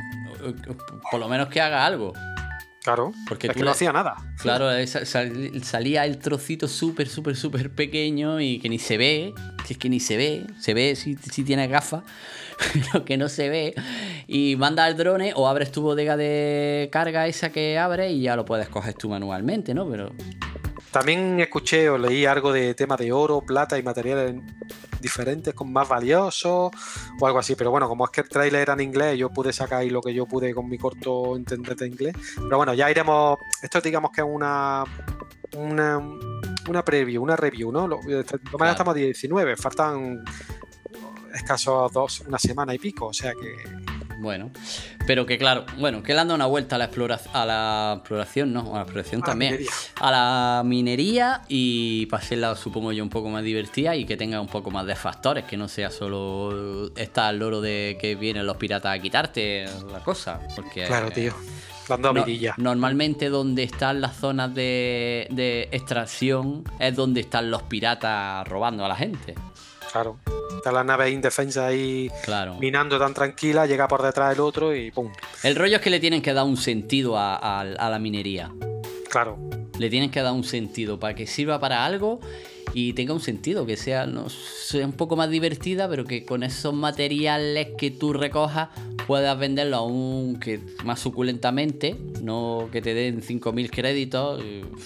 por lo menos que haga algo. Claro, porque es tú que no hacía nada. Claro, sal, salía el trocito súper, súper, súper pequeño y que ni se ve, que es que ni se ve, se ve si, si tienes gafas, pero que no se ve. Y manda el drone o abres tu bodega de carga esa que abres y ya lo puedes coger tú manualmente, ¿no? Pero... También escuché o leí algo de temas de oro, plata y materiales diferentes con más valiosos o algo así, pero bueno, como es que el tráiler era en inglés, yo pude sacar ahí lo que yo pude con mi corto entender de inglés, pero bueno, ya iremos, esto digamos que es una una, una preview, una review, ¿no? Lo, de todas maneras estamos a diecinueve, faltan escasos dos, una semana y pico, o sea que... Bueno, pero que claro, bueno, que le han dado una vuelta a la exploración, a la exploración, no, a la exploración a también, la a la minería y para hacerla, supongo yo, un poco más divertida y que tenga un poco más de factores, que no sea solo está el loro de que vienen los piratas a quitarte la cosa, porque... Claro, tío. No, normalmente donde están las zonas de, de extracción es donde están los piratas robando a la gente. Claro. Está la nave indefensa ahí claro. minando tan tranquila, llega por detrás del otro y ¡pum! El rollo es que le tienen que dar un sentido a, a, a la minería. Claro. Le tienen que dar un sentido para que sirva para algo y tenga un sentido, que sea, no, sea un poco más divertida, pero que con esos materiales que tú recojas puedas venderlo aún que más suculentamente, no que te den cinco mil créditos.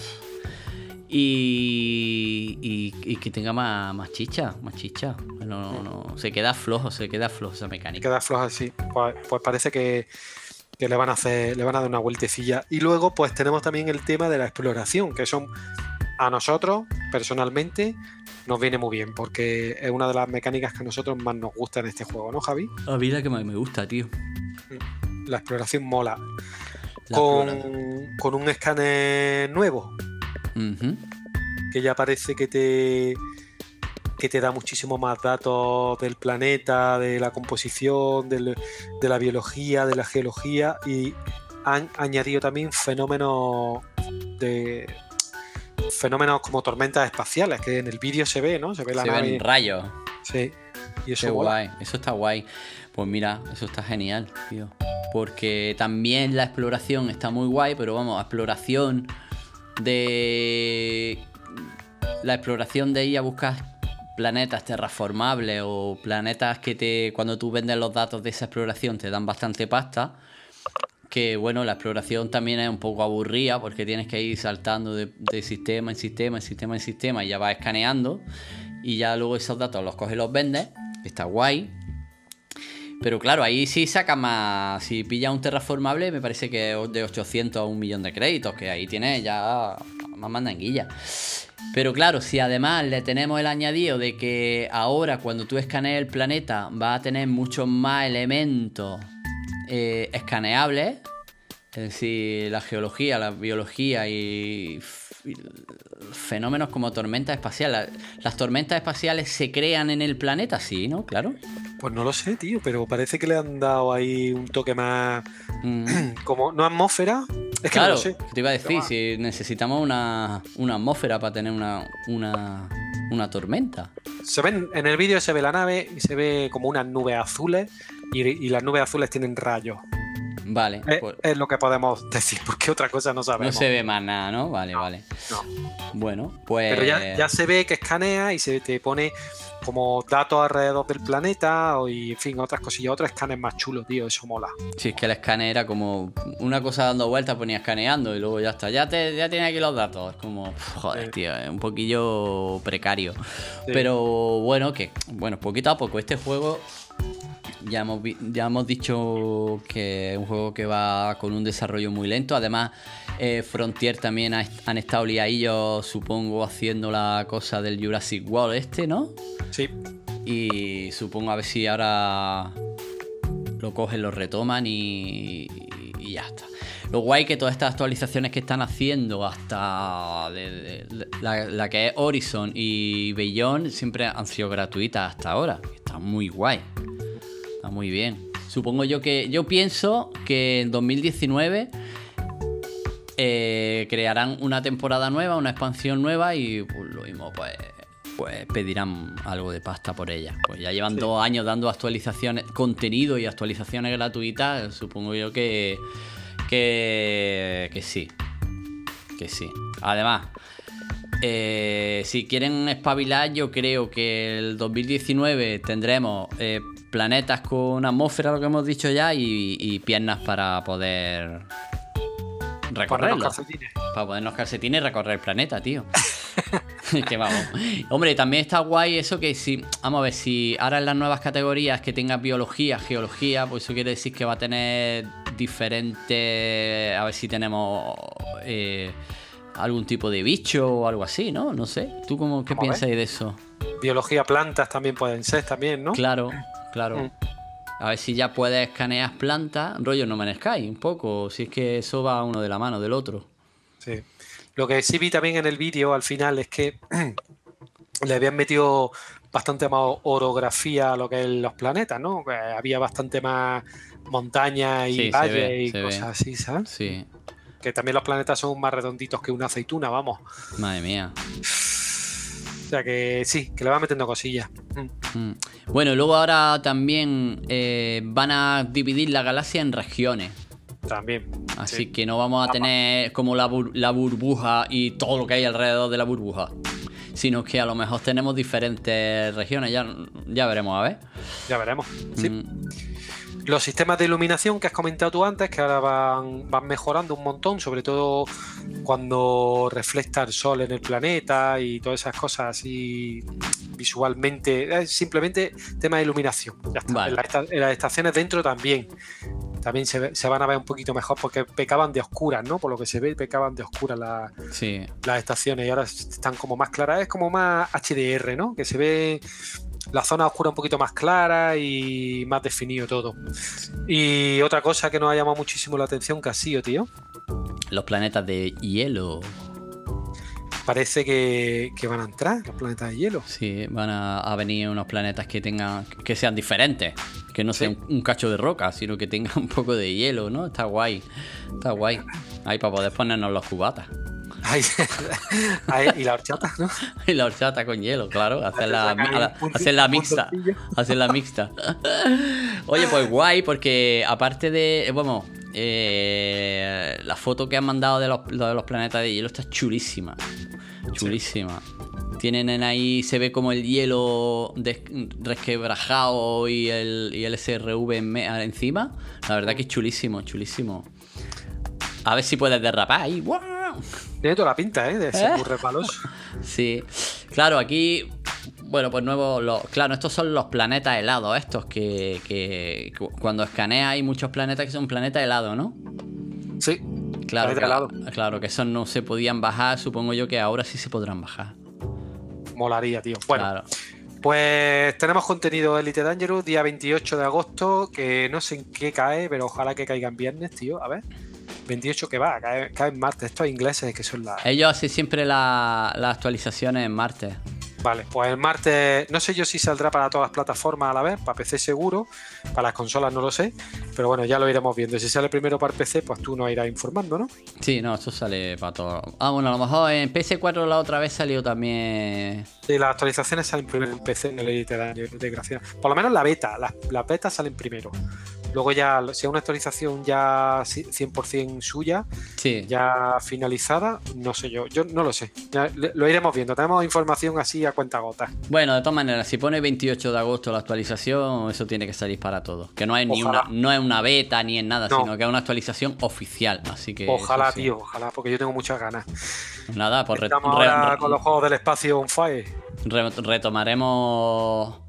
Y, y, y que tenga más, más chicha, más chicha. No, no, se queda flojo, se queda flojo esa mecánica. Queda floja, sí. Pues, pues parece que, que le van a hacer, le van a dar una vueltecilla. Y luego, pues tenemos también el tema de la exploración, que son a nosotros, personalmente, nos viene muy bien, porque es una de las mecánicas que a nosotros más nos gusta en este juego, ¿no, Javi? A mí la que más me gusta, tío. La exploración mola. Con, con un escáner nuevo. Uh-huh. Que ya parece que te que te da muchísimo más datos del planeta, de la composición, del, de la biología, de la geología, y han añadido también fenómenos de fenómenos como tormentas espaciales, que en el vídeo se ve, ¿no? Se ve la se nave. ven rayos. Sí. Y eso Qué guay, eso está guay. Pues mira, eso está genial, tío. Porque también la exploración está muy guay, pero vamos, exploración de la exploración de ir a buscar planetas terraformables o planetas que te cuando tú vendes los datos de esa exploración te dan bastante pasta, que bueno, la exploración también es un poco aburrida porque tienes que ir saltando de, de sistema en sistema en sistema en sistema y ya vas escaneando y ya luego esos datos los coges y los vendes, está guay. Pero claro, ahí sí saca más. Si pillas un terraformable, me parece que es de ochocientos a un millón de créditos, que ahí tienes ya más mandanguilla. Pero claro, si además le tenemos el añadido de que ahora cuando tú escanees el planeta va a tener muchos más elementos eh, escaneables, es decir, la geología, la biología y, y fenómenos como tormentas espaciales. ¿Las tormentas espaciales se crean en el planeta? Sí, ¿no? Claro. Pues no lo sé, tío, pero parece que le han dado ahí un toque más... Mm. Como, ¿no atmósfera? Es que claro, no lo sé. Te iba a decir, si necesitamos una, una atmósfera para tener una, una, una tormenta. Se ven, en el vídeo se ve la nave y se ve como unas nubes azules y, y las nubes azules tienen rayos. Vale. Es, pues, es lo que podemos decir, porque otra cosa no sabemos. No se ve más nada, ¿no? Vale, no, vale. No. Bueno, pues... Pero ya, ya se ve que escanea y se te pone como datos alrededor del planeta y, en fin, otras cosillas, otros escáneres más chulos, tío, eso mola. Sí, es que el escáner era como una cosa dando vueltas, ponía escaneando y luego ya está, ya, te, ya tiene aquí los datos. Es como, joder, sí. Tío, es un poquillo precario. Sí. Pero bueno, que bueno, poquito a poco este juego... Ya hemos, ya hemos dicho que es un juego que va con un desarrollo muy lento. Además, eh, Frontier también ha, han estado liadillos, supongo, haciendo la cosa del Jurassic World este, ¿no? Sí. Y supongo a ver si ahora lo cogen, lo retoman y, y ya está. Lo guay que todas estas actualizaciones que están haciendo hasta de, de, de, la, la que es Horizon y Beyond siempre han sido gratuitas hasta ahora. Está muy guay. Está muy bien. Supongo yo que... Yo pienso que en dos mil diecinueve eh, crearán una temporada nueva, una expansión nueva y pues, lo mismo pues, pues pedirán algo de pasta por ella. Pues ya llevan sí. dos años dando actualizaciones, contenido y actualizaciones gratuitas. Supongo yo que... Que, que sí, que sí. Además, eh, si quieren espabilar, yo creo que el dos mil diecinueve tendremos eh, planetas con atmósfera, lo que hemos dicho ya, y, y piernas para poder recorrerlo. Para ponernos calcetines y recorrer el planeta, tío. Que vamos. Hombre, también está guay eso que si... Vamos a ver, si ahora en las nuevas categorías que tengas biología, geología, pues eso quiere decir que va a tener diferentes... A ver si tenemos eh, algún tipo de bicho o algo así, ¿no? No sé. ¿Tú cómo, qué piensas de eso? Biología, plantas también pueden ser también, ¿no? Claro, claro. Mm. A ver si ya puedes escanear plantas. Rollo No Man's Sky, un poco. Si es que eso va uno de la mano del otro. Sí. Lo que sí vi también en el vídeo al final es que le habían metido bastante más orografía a lo que es los planetas, ¿no? Que había bastante más montañas y sí, valles ve, y cosas ve. así, ¿sabes? Sí. Que también los planetas son más redonditos que una aceituna, vamos. Madre mía. O sea que sí, que le va metiendo cosillas. Mm. Mm. Bueno, y luego ahora también eh, van a dividir la galaxia en regiones. También. Así sí. que no vamos a tener como la, bur la burbuja y todo lo que hay alrededor de la burbuja, sino que a lo mejor tenemos diferentes regiones. Ya, ya veremos, a ver. Ya veremos. Sí. Mm. Los sistemas de iluminación que has comentado tú antes, que ahora van, van mejorando un montón, sobre todo cuando refleja el sol en el planeta y todas esas cosas así visualmente. Es simplemente tema de iluminación. Ya está. Vale. En, la, en las estaciones dentro también. También se, se van a ver un poquito mejor porque pecaban de oscuras, ¿no? Por lo que se ve, pecaban de oscuras la, sí. las estaciones y ahora están como más claras. Es como más H D R, ¿no? Que se ve la zona oscura un poquito más clara y más definido todo. Y otra cosa que nos ha llamado muchísimo la atención, que ha sido, tío. Los planetas de hielo. Parece que, que van a entrar los planetas de hielo. Sí, van a, a venir unos planetas que tengan, que sean diferentes, que no sean sí. un, un cacho de roca, sino que tengan un poco de hielo, ¿no? Está guay, está guay. Ahí para poder ponernos los cubatas. Ay, ay, y la horchata, ¿no? Y la horchata con hielo, claro. Hacer la, la, hacer la mixta. Hacer la mixta. Oye, pues guay, porque aparte de. Bueno, eh, la foto que han mandado de los, de los planetas de hielo está chulísima. Chulísima. Sí. Tienen ahí, se ve como el hielo resquebrajado y el, y el S R V en me, encima. La verdad que es chulísimo, chulísimo. A ver si puedes derrapar ahí. ¡Wow! Tiene toda la pinta, ¿eh? De ser ¿Eh? muy resbaloso. Sí. Claro, aquí... Bueno, pues nuevo... Los, claro, estos son los planetas helados, estos que, que, que cuando escaneas hay muchos planetas que son planetas helados, ¿no? Sí. Claro, claro, claro, que esos no se podían bajar. Supongo yo que ahora sí se podrán bajar. Molaría, tío. Bueno, claro. Pues tenemos contenido Elite Dangerous, día veintiocho de agosto, que no sé en qué cae, pero ojalá que caiga en viernes, tío. A ver. veintiocho que va, cae, cae en martes. Estos ingleses que son las... Ellos hacen siempre las la actualizaciones en martes. Vale, pues el martes, no sé yo si saldrá para todas las plataformas a la vez, para P C seguro, para las consolas no lo sé, pero bueno, ya lo iremos viendo. Si sale primero para el P C, pues tú nos irás informando, ¿no? Sí, no, esto sale para todo. Ah, bueno, a lo mejor en P S cuatro la otra vez salió también... Sí, las actualizaciones salen primero en P C, en el Elite Dangerous, desgracia. Por lo menos la beta, las, las betas salen primero. Luego ya, si es una actualización ya cien por ciento suya, sí. ya finalizada, no sé yo, yo no lo sé, ya lo iremos viendo, tenemos información así a cuentagotas. Bueno, de todas maneras, si pone veintiocho de agosto la actualización, eso tiene que salir para todos, que no es ni una, no es una beta ni es nada, no. Sino que es una actualización oficial, así que... Ojalá, sí. Tío, ojalá, porque yo tengo muchas ganas. Nada, pues... Estamos re, ahora re, con los juegos del espacio on fire. Re, retomaremos...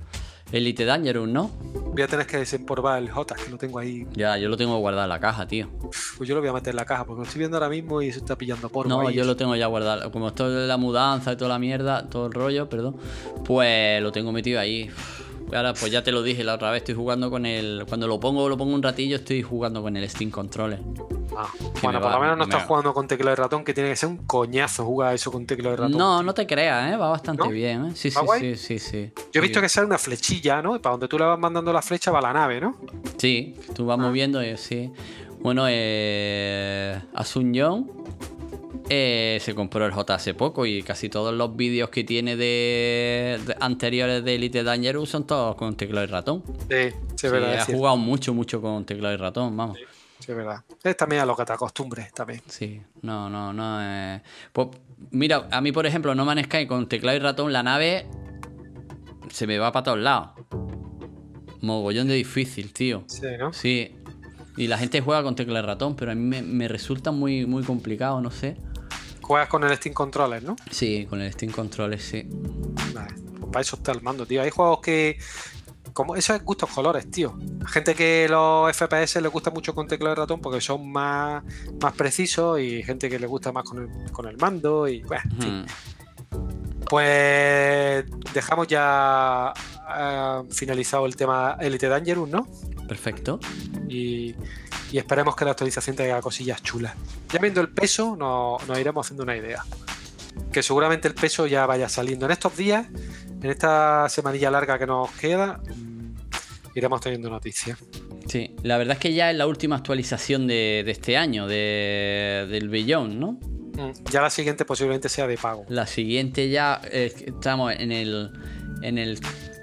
Elite Dangerous, ¿no? Voy a tener que desempolvar el J, que lo tengo ahí. Ya, yo lo tengo guardado en la caja, tío. Pues yo lo voy a meter en la caja, porque lo estoy viendo ahora mismo y se está pillando polvo. No, ahí, yo eso. lo tengo ya guardado. Como esto de la mudanza y toda la mierda, todo el rollo, perdón, pues lo tengo metido ahí. Ahora, pues ya te lo dije la otra vez, estoy jugando con el... Cuando lo pongo, lo pongo un ratillo, estoy jugando con el Steam Controller. Ah, bueno, por va, lo menos no estás va. jugando con teclado de ratón, que tiene que ser un coñazo jugar eso con teclado de ratón. No, tío. no te creas, ¿eh? Va bastante ¿No? bien, ¿eh? Sí, ¿Va sí, guay? sí, sí, sí. Yo he visto que sale una flechilla, ¿no? Y para donde tú le vas mandando la flecha va la nave, ¿no? Sí, tú vas Ah. moviendo y sí. Bueno, eh... Asun Young eh, se compró el J hace poco y casi todos los vídeos que tiene de, de anteriores de Elite Dangerous son todos con teclado y ratón. Sí, sí, Sí, es verdad. ha es cierto. jugado mucho, mucho con teclado y ratón, vamos. Sí, es verdad. Es también a lo que te acostumbres, también. Sí, no, no, no. Eh... Pues, mira, a mí, por ejemplo, No Man's Sky con teclado y ratón, la nave se me va para todos lados. Mogollón de difícil, tío. Sí, ¿no? Sí. Y la gente juega con teclado y ratón, pero a mí me, me resulta muy, muy complicado, no sé. Juegas con el Steam Controller, ¿no? Sí, con el Steam Controller, sí. Vale, pues para eso está el mando, tío. Hay juegos que... Como eso es gustos colores, tío. Gente que los F P S les gusta mucho con teclado y ratón porque son más, más precisos, y gente que les gusta más con el, con el mando y bueno, en fin. Hmm. Pues dejamos ya eh, finalizado el tema Elite Dangerous, ¿no? Perfecto. Y, y esperemos que la actualización tenga cosillas chulas. Ya viendo el peso, nos, nos iremos haciendo una idea. Que seguramente el peso ya vaya saliendo en estos días, en esta semanilla larga que nos queda. Mmm, iremos teniendo noticias. Sí, la verdad es que ya es la última actualización de, de este año, de, del Beyond, ¿no? Mm, ya la siguiente posiblemente sea de pago. La siguiente ya eh, estamos en el en el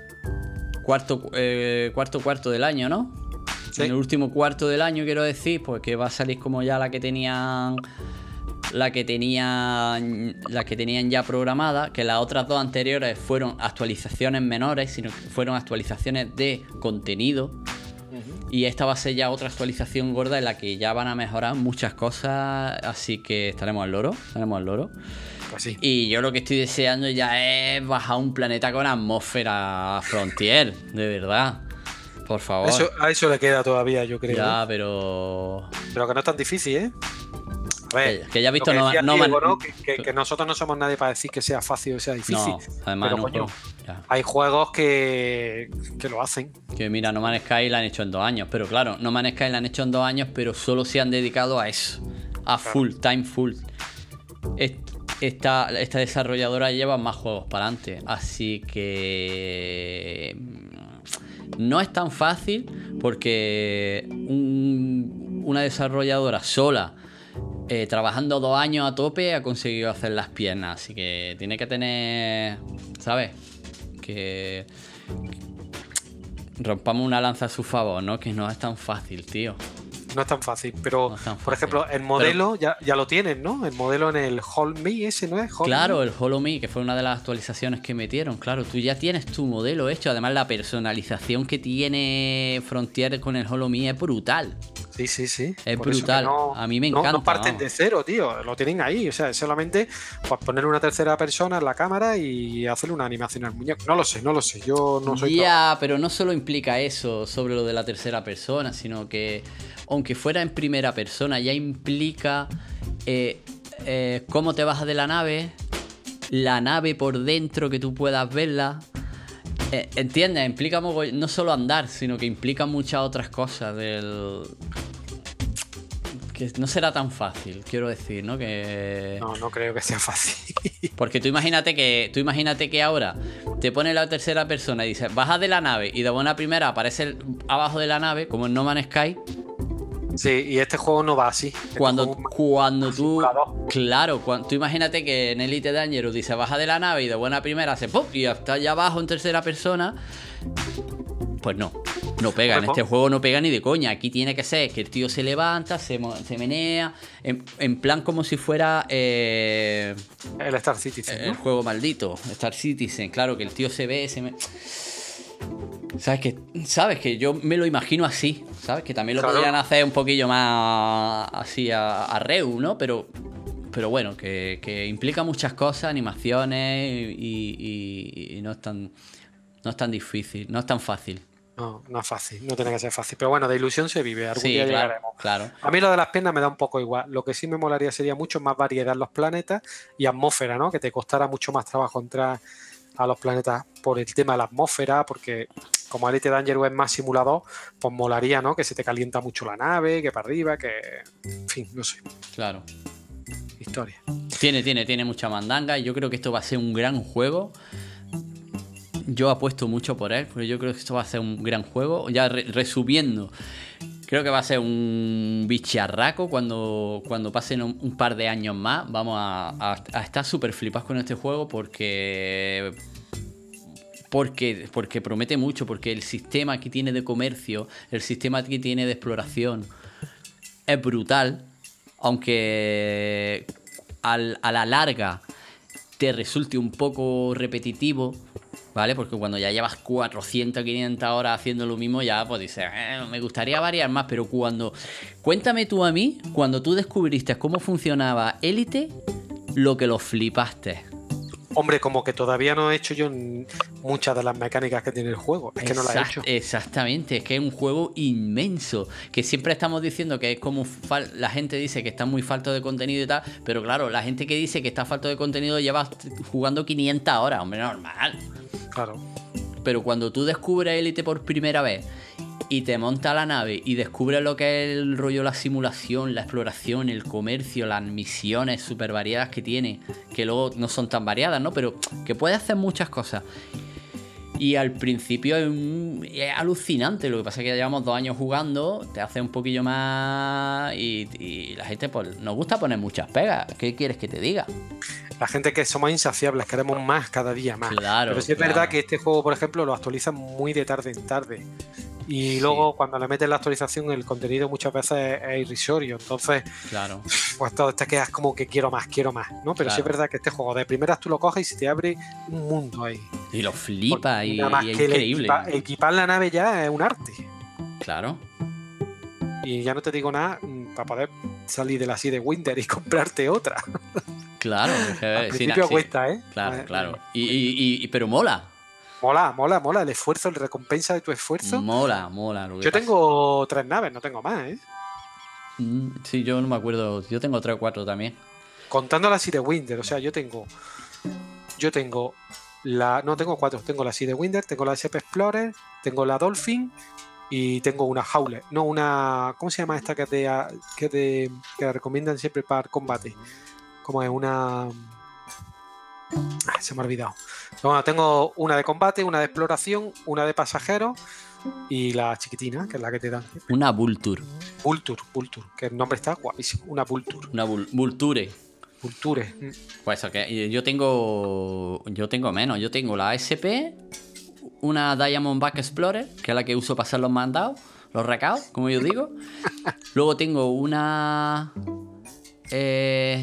cuarto eh, cuarto cuarto del año, ¿no? Sí. En el último cuarto del año, quiero decir, pues que va a salir como ya la que tenían la que tenían la que tenían ya programada, que las otras dos anteriores fueron actualizaciones menores, sino que fueron actualizaciones de contenido. Y esta va a ser ya otra actualización gorda en la que ya van a mejorar muchas cosas, así que estaremos al loro, estaremos al loro. Pues sí. Y yo lo que estoy deseando ya es bajar un planeta con atmósfera Frontier, de verdad. Por favor. Eso, a eso le queda todavía, yo creo. Ya, ¿eh? pero... Pero que no es tan difícil, ¿eh? A ver, Que, que ya he visto lo que no, decía no, Diego, man... ¿no? Que, que, que nosotros no somos nadie para decir que sea fácil o sea difícil. No, además pero, no, coño, ya. hay juegos que, que lo hacen. Que mira, No Man's Sky la han hecho en dos años. Pero claro, No Man's Sky la han hecho en dos años, pero solo se han dedicado a eso. A full, time full. Esta, esta desarrolladora lleva más juegos para adelante. Así que... no es tan fácil porque un, una desarrolladora sola, eh, trabajando dos años a tope, ha conseguido hacer las piernas. Así que tiene que tener, ¿sabes? Que... rompamos una lanza a su favor, ¿no? Que no es tan fácil, tío. No es tan fácil, pero No es tan por fácil. ejemplo, el modelo Pero- ya, ya lo tienen, ¿no? El modelo en el Hold Me, ese, ¿no es? Hold Claro, Me. el Hollow Me, que fue una de las actualizaciones que metieron. Claro, tú ya tienes tu modelo hecho. Además, la personalización que tiene Frontier con el Hollow Me es brutal. Sí, sí, sí. Es Por eso que brutal. A mí me no- encanta, No parten vamos. de cero, tío. Lo tienen ahí. O sea, es solamente pues, poner una tercera persona en la cámara y hacerle una animación al muñeco. No lo sé, no lo sé. Yo no soy. Ya, pero no solo implica eso sobre lo de la tercera persona, sino que aunque fuera en primera persona, ya implica eh, eh, cómo te bajas de la nave, la nave por dentro, que tú puedas verla. Eh, ¿Entiendes? Implica mogoll- no solo andar, sino que implica muchas otras cosas del... que no será tan fácil, quiero decir, ¿no? Que... No, no creo que sea fácil. Porque tú imagínate que tú imagínate que ahora te pone la tercera persona y dices, baja de la nave, y de buena primera aparece el- abajo de la nave, como en No Man's Sky, Sí, y este juego no va así. Este cuando, juego es más cuando tú... simulador. Claro, cuando, tú imagínate que en Elite Dangerous dice, baja de la nave, y de buena primera hace ¡pum! Y está allá abajo en tercera persona. Pues no, no pega. En este juego no pega ni de coña. Aquí tiene que ser que el tío se levanta, se, mo- se menea, en, en plan como si fuera... eh, El Star Citizen, el ¿no? juego maldito, Star Citizen, claro, que el tío se ve, se me... ¿Sabes que ¿Sabes que yo me lo imagino así? ¿Sabes? Que también lo Claro. podrían hacer un poquillo más así a, a Reu, ¿no? Pero, pero bueno, que, que implica muchas cosas, animaciones y, y- y no es tan... no No es tan difícil, no es tan fácil. No, no es fácil, no tiene que ser fácil. Pero bueno, de ilusión se vive, algún Sí, día claro, llegaremos. claro. A mí lo de las piernas me da un poco igual. Lo que sí me molaría sería mucho más variedad en los planetas y atmósfera, ¿no? Que te costara mucho más trabajo entrar a los planetas por el tema de la atmósfera, porque como Elite Dangerous es más simulador, pues molaría, ¿no? Que se te calienta mucho la nave, que para arriba, que... En fin, no sé. Claro. Historia. Tiene, tiene, tiene mucha mandanga y yo creo que esto va a ser un gran juego. Yo apuesto mucho por él, porque yo creo que esto va a ser un gran juego. Ya re resumiendo, creo que va a ser un bicharraco cuando, cuando pasen un, un par de años más. Vamos a, a, a estar súper flipados con este juego porque, porque, porque promete mucho, porque el sistema que tiene de comercio, el sistema que tiene de exploración es brutal, aunque al, a la larga te resulte un poco repetitivo, ¿vale? Porque cuando ya llevas cuatrocientas, quinientas horas haciendo lo mismo, ya pues dices, eh, me gustaría variar más, pero cuando... Cuéntame tú a mí, cuando tú descubriste cómo funcionaba Elite, lo que lo flipaste. Hombre, como que todavía no he hecho yo muchas de las mecánicas que tiene el juego. Es que no las he hecho. Exactamente, es que es un juego inmenso. Que siempre estamos diciendo que es como... La gente dice que está muy falto de contenido y tal, pero claro, la gente que dice que está falto de contenido lleva jugando quinientas horas, hombre, normal. Claro. Pero cuando tú descubres Elite por primera vez y te montas la nave y descubres lo que es el rollo, la simulación, la exploración, el comercio, las misiones súper variadas que tiene, que luego no son tan variadas, ¿no? Pero que puede hacer muchas cosas. Y al principio es, un, es alucinante. Lo que pasa es que ya llevamos dos años jugando, te hace un poquillo más y, y la gente pues nos gusta poner muchas pegas. ¿Qué quieres que te diga? La gente que somos insaciables, queremos más cada día más. Claro, pero sí es claro. verdad que este juego, por ejemplo, lo actualizan muy de tarde en tarde. Y sí. Luego cuando le metes la actualización, el contenido muchas veces es irrisorio. Entonces, claro. pues todo te quedas como que quiero más, quiero más, ¿no? Pero claro. Sí es verdad que este juego de primeras tú lo coges y se te abre un mundo ahí. Y lo flipa y, nada más y es que increíble. Equipa, equipar la nave ya es un arte. Claro. Y ya no te digo nada para poder salir de la Sea de Winter y comprarte otra. Claro. Al principio sí, cuesta, ¿eh? Claro, claro. Y, y, y, pero mola. Mola, mola, mola. El esfuerzo, la recompensa de tu esfuerzo. Mola, mola. Lo que yo pasa. tengo tres naves, no tengo más, ¿eh? Mm, sí, yo no me acuerdo. Yo tengo tres o cuatro también. Contando la Sea de Winter, o sea, yo tengo... Yo tengo la... No, tengo cuatro. Tengo la Sea de Winter, tengo la S P Explorer, tengo la Dolphin y tengo una Howler. No, una... ¿Cómo se llama esta que te, que te que la recomiendan siempre para combate? Como es una... Ay, se me ha olvidado. Pero bueno, tengo una de combate, una de exploración, una de pasajeros y la chiquitina, que es la que te dan. Una Vulture. Vulture, Vulture, que el nombre está guapísimo. Una Vulture. Una Vul Vulture. Vulture. Pues eso, que yo tengo. Yo tengo menos. Yo tengo la S P, una Diamondback Explorer, que es la que uso para hacer los mandados, los recados, como yo digo. Luego tengo una. Eh.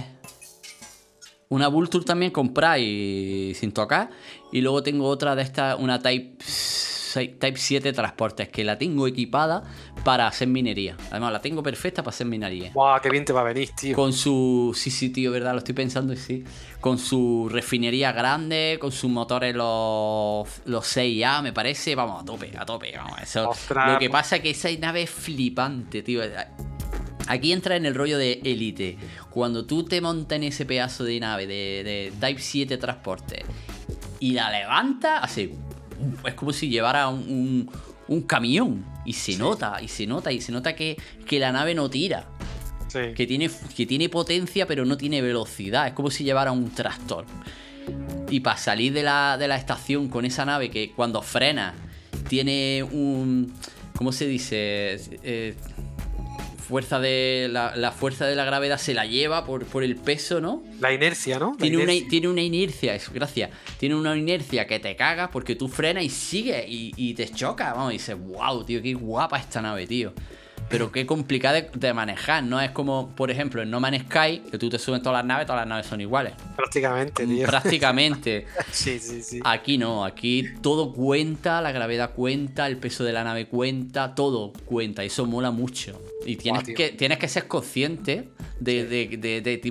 Una Vulture también comprada y sin tocar. Y luego tengo otra de estas, una Type, Type siete Transportes, que la tengo equipada para hacer minería. Además, la tengo perfecta para hacer minería. ¡Guau! ¡Qué bien te va a venir, tío! Con su... Sí, sí, tío, ¿verdad? Lo estoy pensando y sí. Con su refinería grande, con sus motores los, los seis A, me parece. Vamos, a tope, a tope. Vamos, eso. ¡Ostras! Lo que pasa es que esa nave es flipante, tío. Aquí entra en el rollo de Elite. Cuando tú te montas en ese pedazo de nave de, de Type siete Transporte y la levantas, así, es como si llevara un, un, un camión. Y se sí. nota, y se nota, y se nota que, que la nave no tira. Sí. Que tiene, que tiene potencia, pero no tiene velocidad. Es como si llevara un tractor. Y para salir de la, de la estación con esa nave que cuando frena tiene un... ¿Cómo se dice? Eh, fuerza de la, la fuerza de la gravedad se la lleva por, por el peso, ¿no? La inercia, ¿no? La tiene, inercia. Una, tiene una inercia, eso, gracias. Tiene una inercia que te caga porque tú frenas y sigues y, y te choca. Vamos, y dices, wow, tío, qué guapa esta nave, tío. Pero qué complicada de, de manejar. No es como, por ejemplo, en No Man's Sky, que tú te subes en todas las naves, todas las naves son iguales. Prácticamente, tío. Prácticamente. Sí, sí, sí. Aquí no, aquí todo cuenta, la gravedad cuenta, el peso de la nave cuenta, todo cuenta. Y eso mola mucho. Y tienes, wow, que, tienes que ser consciente de, sí. de, de, de, de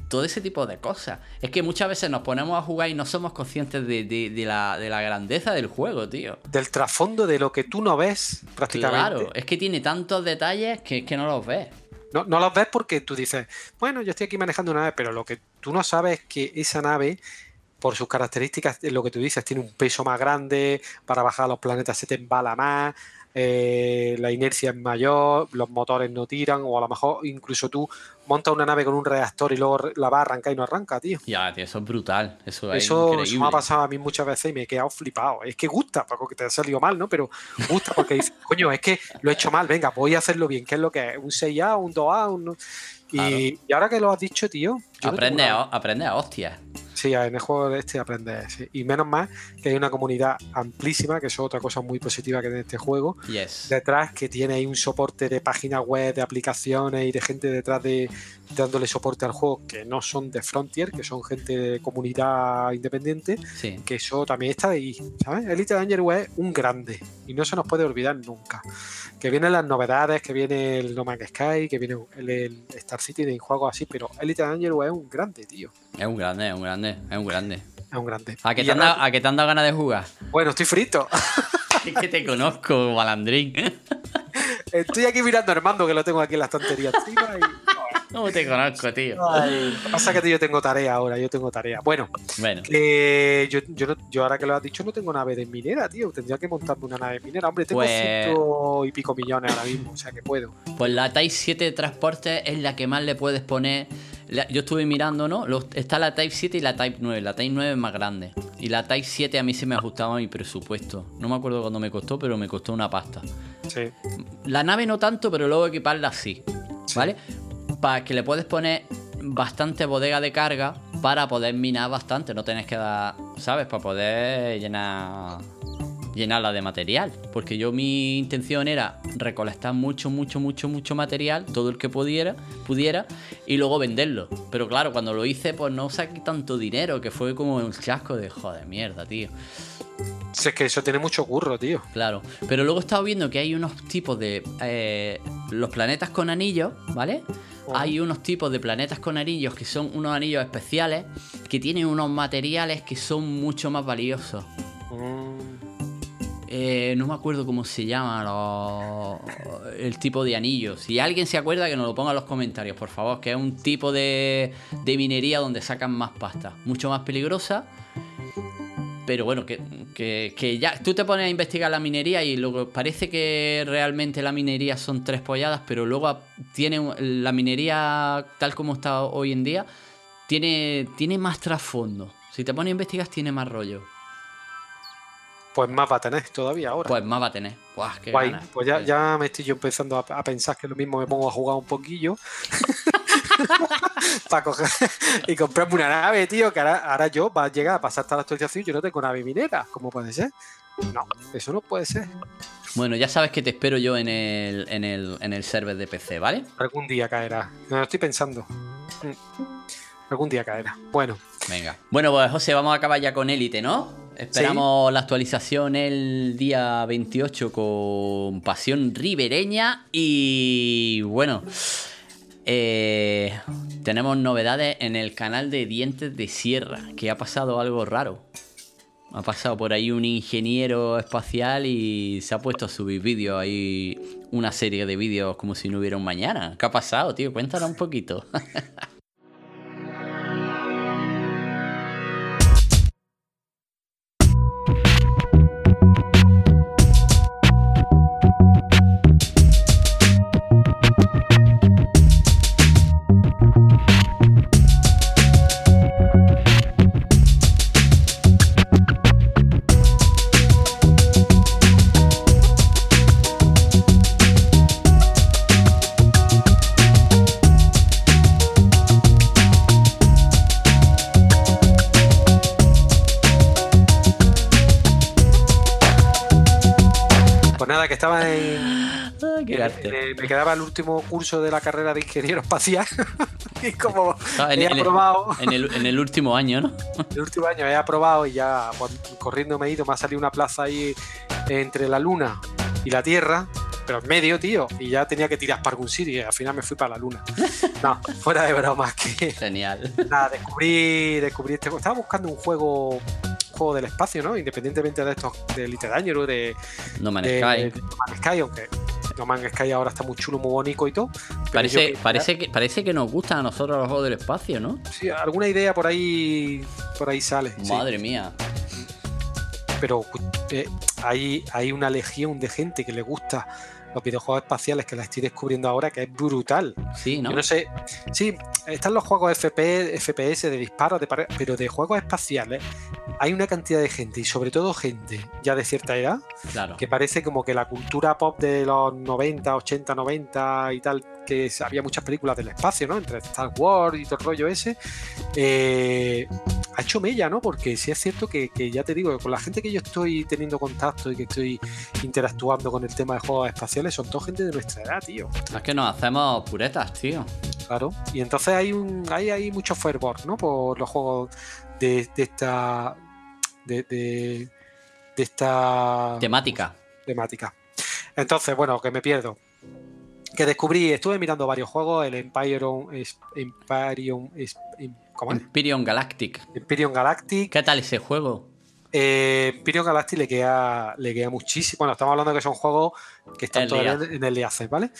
todo ese tipo de cosas. Es que muchas veces nos ponemos a jugar y no somos conscientes de, de, de, la, de la grandeza del juego, tío. Del trasfondo de lo que tú no ves, prácticamente. Claro, es que tiene tantos detalles que es que no los ves. No, no los ves porque tú dices, bueno, yo estoy aquí manejando una nave, pero lo que tú no sabes es que esa nave, por sus características, lo que tú dices, tiene un peso más grande, para bajar a los planetas se te embala más, eh, la inercia es mayor, los motores no tiran, o a lo mejor incluso tú montas una nave con un reactor y luego la vas a arrancar y no arranca, tío. Ya, tío, eso es brutal, eso es Eso, increíble. eso me ha pasado a mí muchas veces y me he quedado flipado. Es que gusta, porque te ha salido mal, ¿no? Pero gusta porque dices, coño, es que lo he hecho mal, venga, voy a hacerlo bien. ¿Qué es lo que es? ¿Un seis A, un dos A? Un... Y, claro. Y ahora que lo has dicho, tío... Aprende, no a, aprende a hostias. Sí, en el juego de este aprendes. Sí. Y menos más que hay una comunidad amplísima, que eso es otra cosa muy positiva que tiene este juego. Yes. Detrás, que tiene ahí un soporte de páginas web, de aplicaciones y de gente detrás de dándole soporte al juego que no son de Frontier, que son gente de comunidad independiente. Sí. Que eso también está ahí, ¿sabes? Elite Dangerous es un grande y no se nos puede olvidar nunca. Que vienen las novedades, que viene el No Man's Sky, que viene el, el Star Citizen y juegos así, pero Elite Dangerous es un grande, tío. Es un grande, es un grande, es un grande. Es un grande. ¿A qué te han dado, ¿a qué te han dado ganas de jugar? Bueno, estoy frito. Es que te conozco, malandrín. Estoy aquí mirando a Armando, que lo tengo aquí en la estantería. No te conozco, tío. Ay, lo que pasa es que yo tengo tarea ahora, yo tengo tarea. Bueno, bueno. Eh, yo, yo, no, yo ahora que lo has dicho no tengo nave de minera, tío. Tendría que montarme una nave minera. Hombre, tengo pues... ciento y pico millones ahora mismo, o sea que puedo. Pues la Type siete de transporte es la que más le puedes poner. Yo estuve mirando, ¿no? Está la Type siete y la Type nueve. La Type nueve es más grande. Y la Type siete a mí se me ajustaba a mi presupuesto. No me acuerdo cuándo me costó, pero me costó una pasta. Sí. La nave no tanto, pero luego equiparla sí. sí. ¿Vale? Para que le puedes poner bastante bodega de carga para poder minar bastante. No tenés que dar, ¿sabes? Para poder llenar llenarla de material. Porque yo mi intención era recolectar mucho, mucho, mucho, mucho material, todo el que pudiera, pudiera, y luego venderlo. Pero claro, cuando lo hice, pues no saqué tanto dinero, que fue como un chasco de joder, mierda, tío. Si es que eso tiene mucho curro, tío. Claro, pero luego he estado viendo que hay unos tipos de... Eh, los planetas con anillos, ¿vale? Oh. Hay unos tipos de planetas con anillos que son unos anillos especiales que tienen unos materiales que son mucho más valiosos. Mm. Eh, no me acuerdo cómo se llama lo... el tipo de anillos. Si alguien se acuerda, que nos lo ponga en los comentarios, por favor. Que es un tipo de, de minería donde sacan más pasta. Mucho más peligrosa. Pero bueno, que, que, que ya tú te pones a investigar la minería y luego parece que realmente la minería son tres polladas, pero luego tiene la minería tal como está hoy en día, tiene, tiene más trasfondo. Si te pones a investigar, tiene más rollo. Pues más va a tener todavía ahora. Pues más va a tener. Buah, qué Guay. ganas. Pues ya, ya me estoy yo empezando a, a pensar que lo mismo me pongo a jugar un poquillo. Para coger y comprarme una nave, tío, que ahora, ahora yo va a llegar a pasar hasta la actualización y yo no tengo nave minera. ¿Cómo puede ser? No, eso no puede ser. Bueno, ya sabes que te espero yo en el, en el, en el server de P C, ¿vale? Algún día caerá. Me lo estoy pensando. Algún día caerá. Bueno. Venga. Bueno, pues José, vamos a acabar ya con Elite, ¿no? Esperamos ¿Sí? la actualización el día veintiocho con Pasión Ribereña. Y bueno, eh, tenemos novedades en el canal de Dientes de Sierra, que ha pasado algo raro. Ha pasado por ahí un ingeniero espacial y se ha puesto a subir vídeos ahí, una serie de vídeos como si no hubiera un mañana. ¿Qué ha pasado, tío? Cuéntanos un poquito. Que estaba en... Ah, qué eh, me quedaba el último curso de la carrera de ingeniero espacial y como ah, en, he en aprobado el, en, el, en el último año, ¿no? El último año he aprobado y ya pues, corriendo me he ido, me ha salido una plaza ahí entre la Luna y la Tierra pero en medio, tío, y ya tenía que tirar para algún sitio y al final me fui para la luna. No, fuera de bromas, que... Genial. Nada, descubrí, descubrí este juego. Estaba buscando un juego, un juego del espacio, ¿no? Independientemente de estos, de Elite Dangerous, de No Man's de, Sky. de No Man's Sky, aunque No Man's Sky ahora está muy chulo, muy bonito y todo. Parece, yo, parece, que, parece que nos gustan a nosotros los juegos del espacio, ¿no? Sí, alguna idea por ahí por ahí sale. Madre sí. mía. Pero eh, hay, hay una legión de gente que le gusta los videojuegos espaciales, que la estoy descubriendo ahora, que es brutal. Sí, ¿no? Yo no sé. Sí, están los juegos F P, F P S de disparos, de pare... pero de juegos espaciales hay una cantidad de gente, y sobre todo gente ya de cierta edad, claro, que parece como que la cultura pop de los noventa, ochenta, noventa y tal, que había muchas películas del espacio, ¿no? Entre Star Wars y todo el rollo ese, eh, ha hecho mella, ¿no? Porque sí es cierto que, que ya te digo, con la gente que yo estoy teniendo contacto y que estoy interactuando con el tema de juegos espaciales, son toda gente de nuestra edad, tío. Es que nos hacemos puretas, tío. Claro, y entonces hay un hay, hay mucho fervor, ¿no? Por los juegos de, de esta de, de, de esta temática. temática. Entonces, bueno, que me pierdo. Que descubrí, estuve mirando varios juegos, el Empyrean, Empyrean, ¿cómo es? Empyrean Galactic. Empyrean Galactic. ¿Qué tal ese juego? Eh, Empyrean Galactic le queda, le queda muchísimo. Bueno, estamos hablando de que son juegos que están todavía en el Early, ¿vale?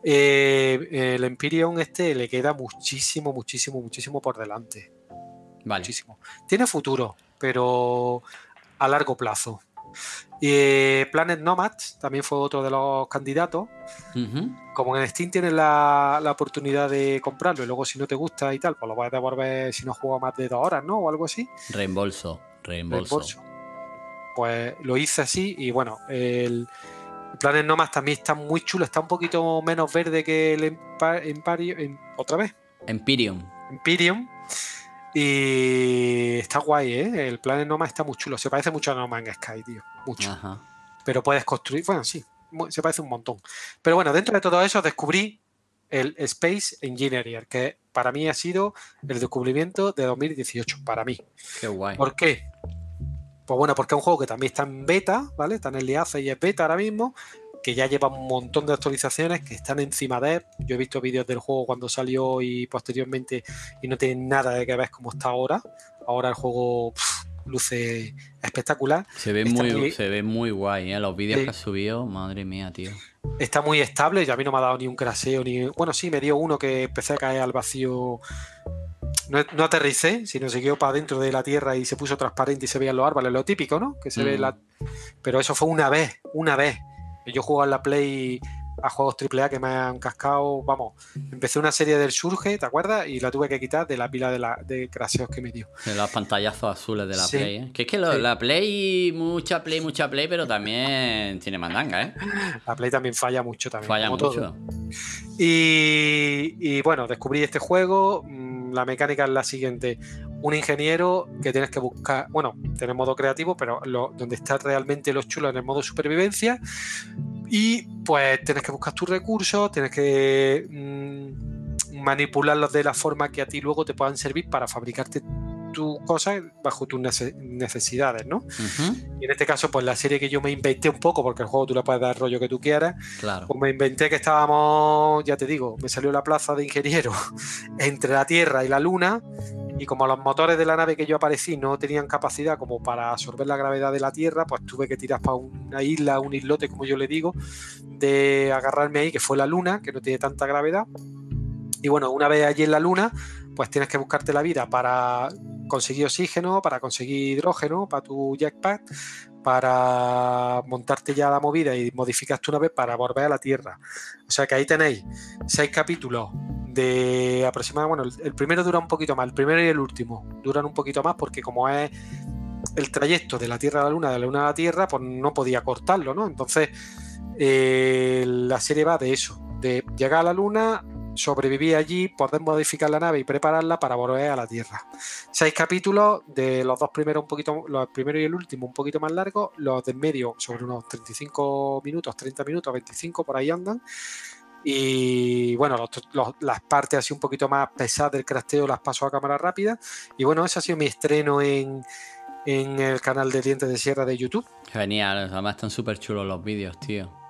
Eh, el Empyrean este le queda muchísimo, muchísimo, muchísimo por delante. Vale. Muchísimo. Tiene futuro, pero a largo plazo. Eh, Planet Nomads también fue otro de los candidatos. Uh-huh. Como en Steam tienes la, la oportunidad de comprarlo y luego si no te gusta y tal, pues lo vas a devolver si no juego más de dos horas, ¿no? O algo así. Reembolso. Reembolso. Reembolso. Pues lo hice así y bueno, el Planet Nomads también está muy chulo, está un poquito menos verde que el Empyrean, otra vez. Empyrean. Empyrean. Y está guay, ¿eh? El Planet Nomads está muy chulo. Se parece mucho a No Man's Sky, tío. Mucho. Ajá. Pero puedes construir... Bueno, sí. Se parece un montón. Pero bueno, dentro de todo eso descubrí el Space Engineer, que para mí ha sido el descubrimiento de dos mil dieciocho. Para mí. Qué guay. ¿Por qué? Pues bueno, porque es un juego que también está en beta, ¿vale? Está en el Liace y es beta ahora mismo, que ya lleva un montón de actualizaciones que están encima de él. Yo he visto vídeos del juego cuando salió y posteriormente y no tiene nada de que ver cómo está ahora. Ahora el juego pff, luce espectacular. Se ve muy, muy, se ve muy guay, ¿eh? Los vídeos sí. que has subido, madre mía, tío. Está muy estable y a mí no me ha dado ni un craseo, ni... Bueno, sí, me dio uno que empecé a caer al vacío. No, no aterricé, sino siguió para dentro de la tierra y se puso transparente y se veían los árboles, lo típico, ¿no? Que se mm. ve la... Pero eso fue una vez, una vez. Yo jugaba en la Play a juegos triple A que me han cascado, vamos, empecé una serie del Surge, ¿te acuerdas? Y la tuve que quitar de la pila de, la, de craseos que me dio. De los pantallazos azules de la sí. Play, ¿eh? Que es que lo, sí. la Play, mucha Play, mucha Play, pero también tiene mandanga, ¿eh? La Play también falla mucho también. Falla mucho. Todo. Y, y bueno, descubrí este juego, la mecánica es la siguiente. Un ingeniero que tienes que buscar, bueno, tiene modo creativo, pero lo, donde está realmente lo chulo en el modo supervivencia. Y pues tienes que buscar tus recursos, tienes que mmm, manipularlos de la forma que a ti luego te puedan servir para fabricarte tus cosas bajo tus necesidades, ¿no? Uh-huh. Y en este caso, pues la serie que yo me inventé un poco, porque el juego tú le puedes dar el rollo que tú quieras, claro. Pues me inventé que estábamos, ya te digo, me salió la plaza de ingeniero entre la Tierra y la Luna, y como los motores de la nave que yo aparecí no tenían capacidad como para absorber la gravedad de la Tierra, pues tuve que tirar para una isla, un islote, como yo le digo, de agarrarme ahí, que fue la Luna, que no tiene tanta gravedad. Y bueno, una vez allí en la Luna, pues tienes que buscarte la vida para conseguir oxígeno, para conseguir hidrógeno, para tu jetpack, para montarte ya la movida y modificas tu nave para volver a la Tierra. O sea que ahí tenéis seis capítulos de aproximadamente, bueno, el, el primero dura un poquito más, el primero y el último duran un poquito más porque como es el trayecto de la Tierra a la Luna, de la Luna a la Tierra, pues no podía cortarlo, ¿no? Entonces eh, la serie va de eso, de llegar a la Luna, sobrevivir allí, poder modificar la nave y prepararla para volver a la Tierra. Seis capítulos, de los dos primeros un poquito, los primeros y el último un poquito más largos, los del medio sobre unos treinta y cinco minutos, treinta minutos, veinticinco por ahí andan. Y bueno, los, los, las partes así un poquito más pesadas del crafteo las paso a cámara rápida. Y bueno, ese ha sido mi estreno en, en el canal de Dientes de Sierra de YouTube. Genial, además están súper chulos los vídeos, tío.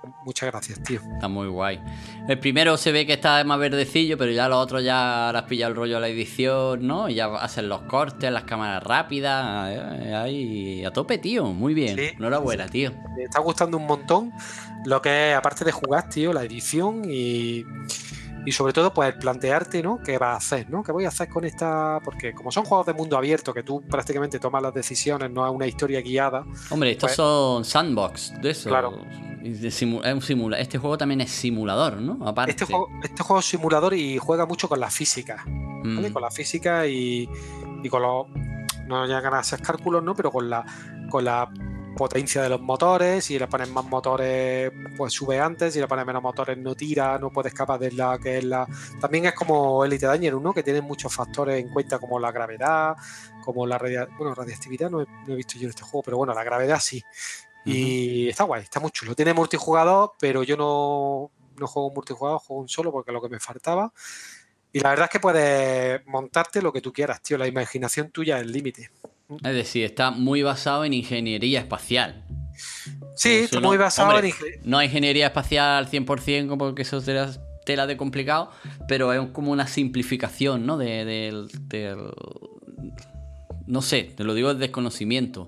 muchas gracias, tío. Está muy guay. El primero se ve que está más verdecillo, pero ya los otros ya le has pillado el rollo a la edición, ¿no? Y ya hacen los cortes, las cámaras rápidas. Eh, ahí a tope, tío. Muy bien. Sí, enhorabuena, tío. Me está gustando un montón lo que es, aparte de jugar, tío, la edición y... Y sobre todo, pues plantearte, ¿no? ¿Qué vas a hacer, ¿no? ¿Qué voy a hacer con esta...? Porque como son juegos de mundo abierto, que tú prácticamente tomas las decisiones, no es una historia guiada... Hombre, estos pues, son sandbox, de eso. Claro. Es un simula... Este juego también es simulador, ¿no? Aparte. Este juego, este juego es simulador y juega mucho con la física, ¿vale? Mm. Con la física y, y con los... No llegan a ser cálculos, ¿no? Pero con la... Con la potencia de los motores, si le pones más motores pues sube antes, si le pones menos motores no tira, no puede escapar de la que es la... También es como Elite Dangerous, ¿no? Que tiene muchos factores en cuenta como la gravedad, como la radia... bueno, radiactividad no he, no he visto yo en este juego, pero bueno, la gravedad sí. Y uh-huh. Está guay, está muy chulo. Tiene multijugador, pero yo no, no juego multijugador, juego un solo porque es lo que me faltaba. Y la verdad es que puedes montarte lo que tú quieras, tío. La imaginación tuya es el límite. Es decir, está muy basado en ingeniería espacial. Sí, está muy basado hombre, en ingeniería. No hay ingeniería espacial al cien por ciento porque eso es tela, tela de complicado, pero es como una simplificación, ¿no? De, de, de, de, no sé, te lo digo desde desconocimiento.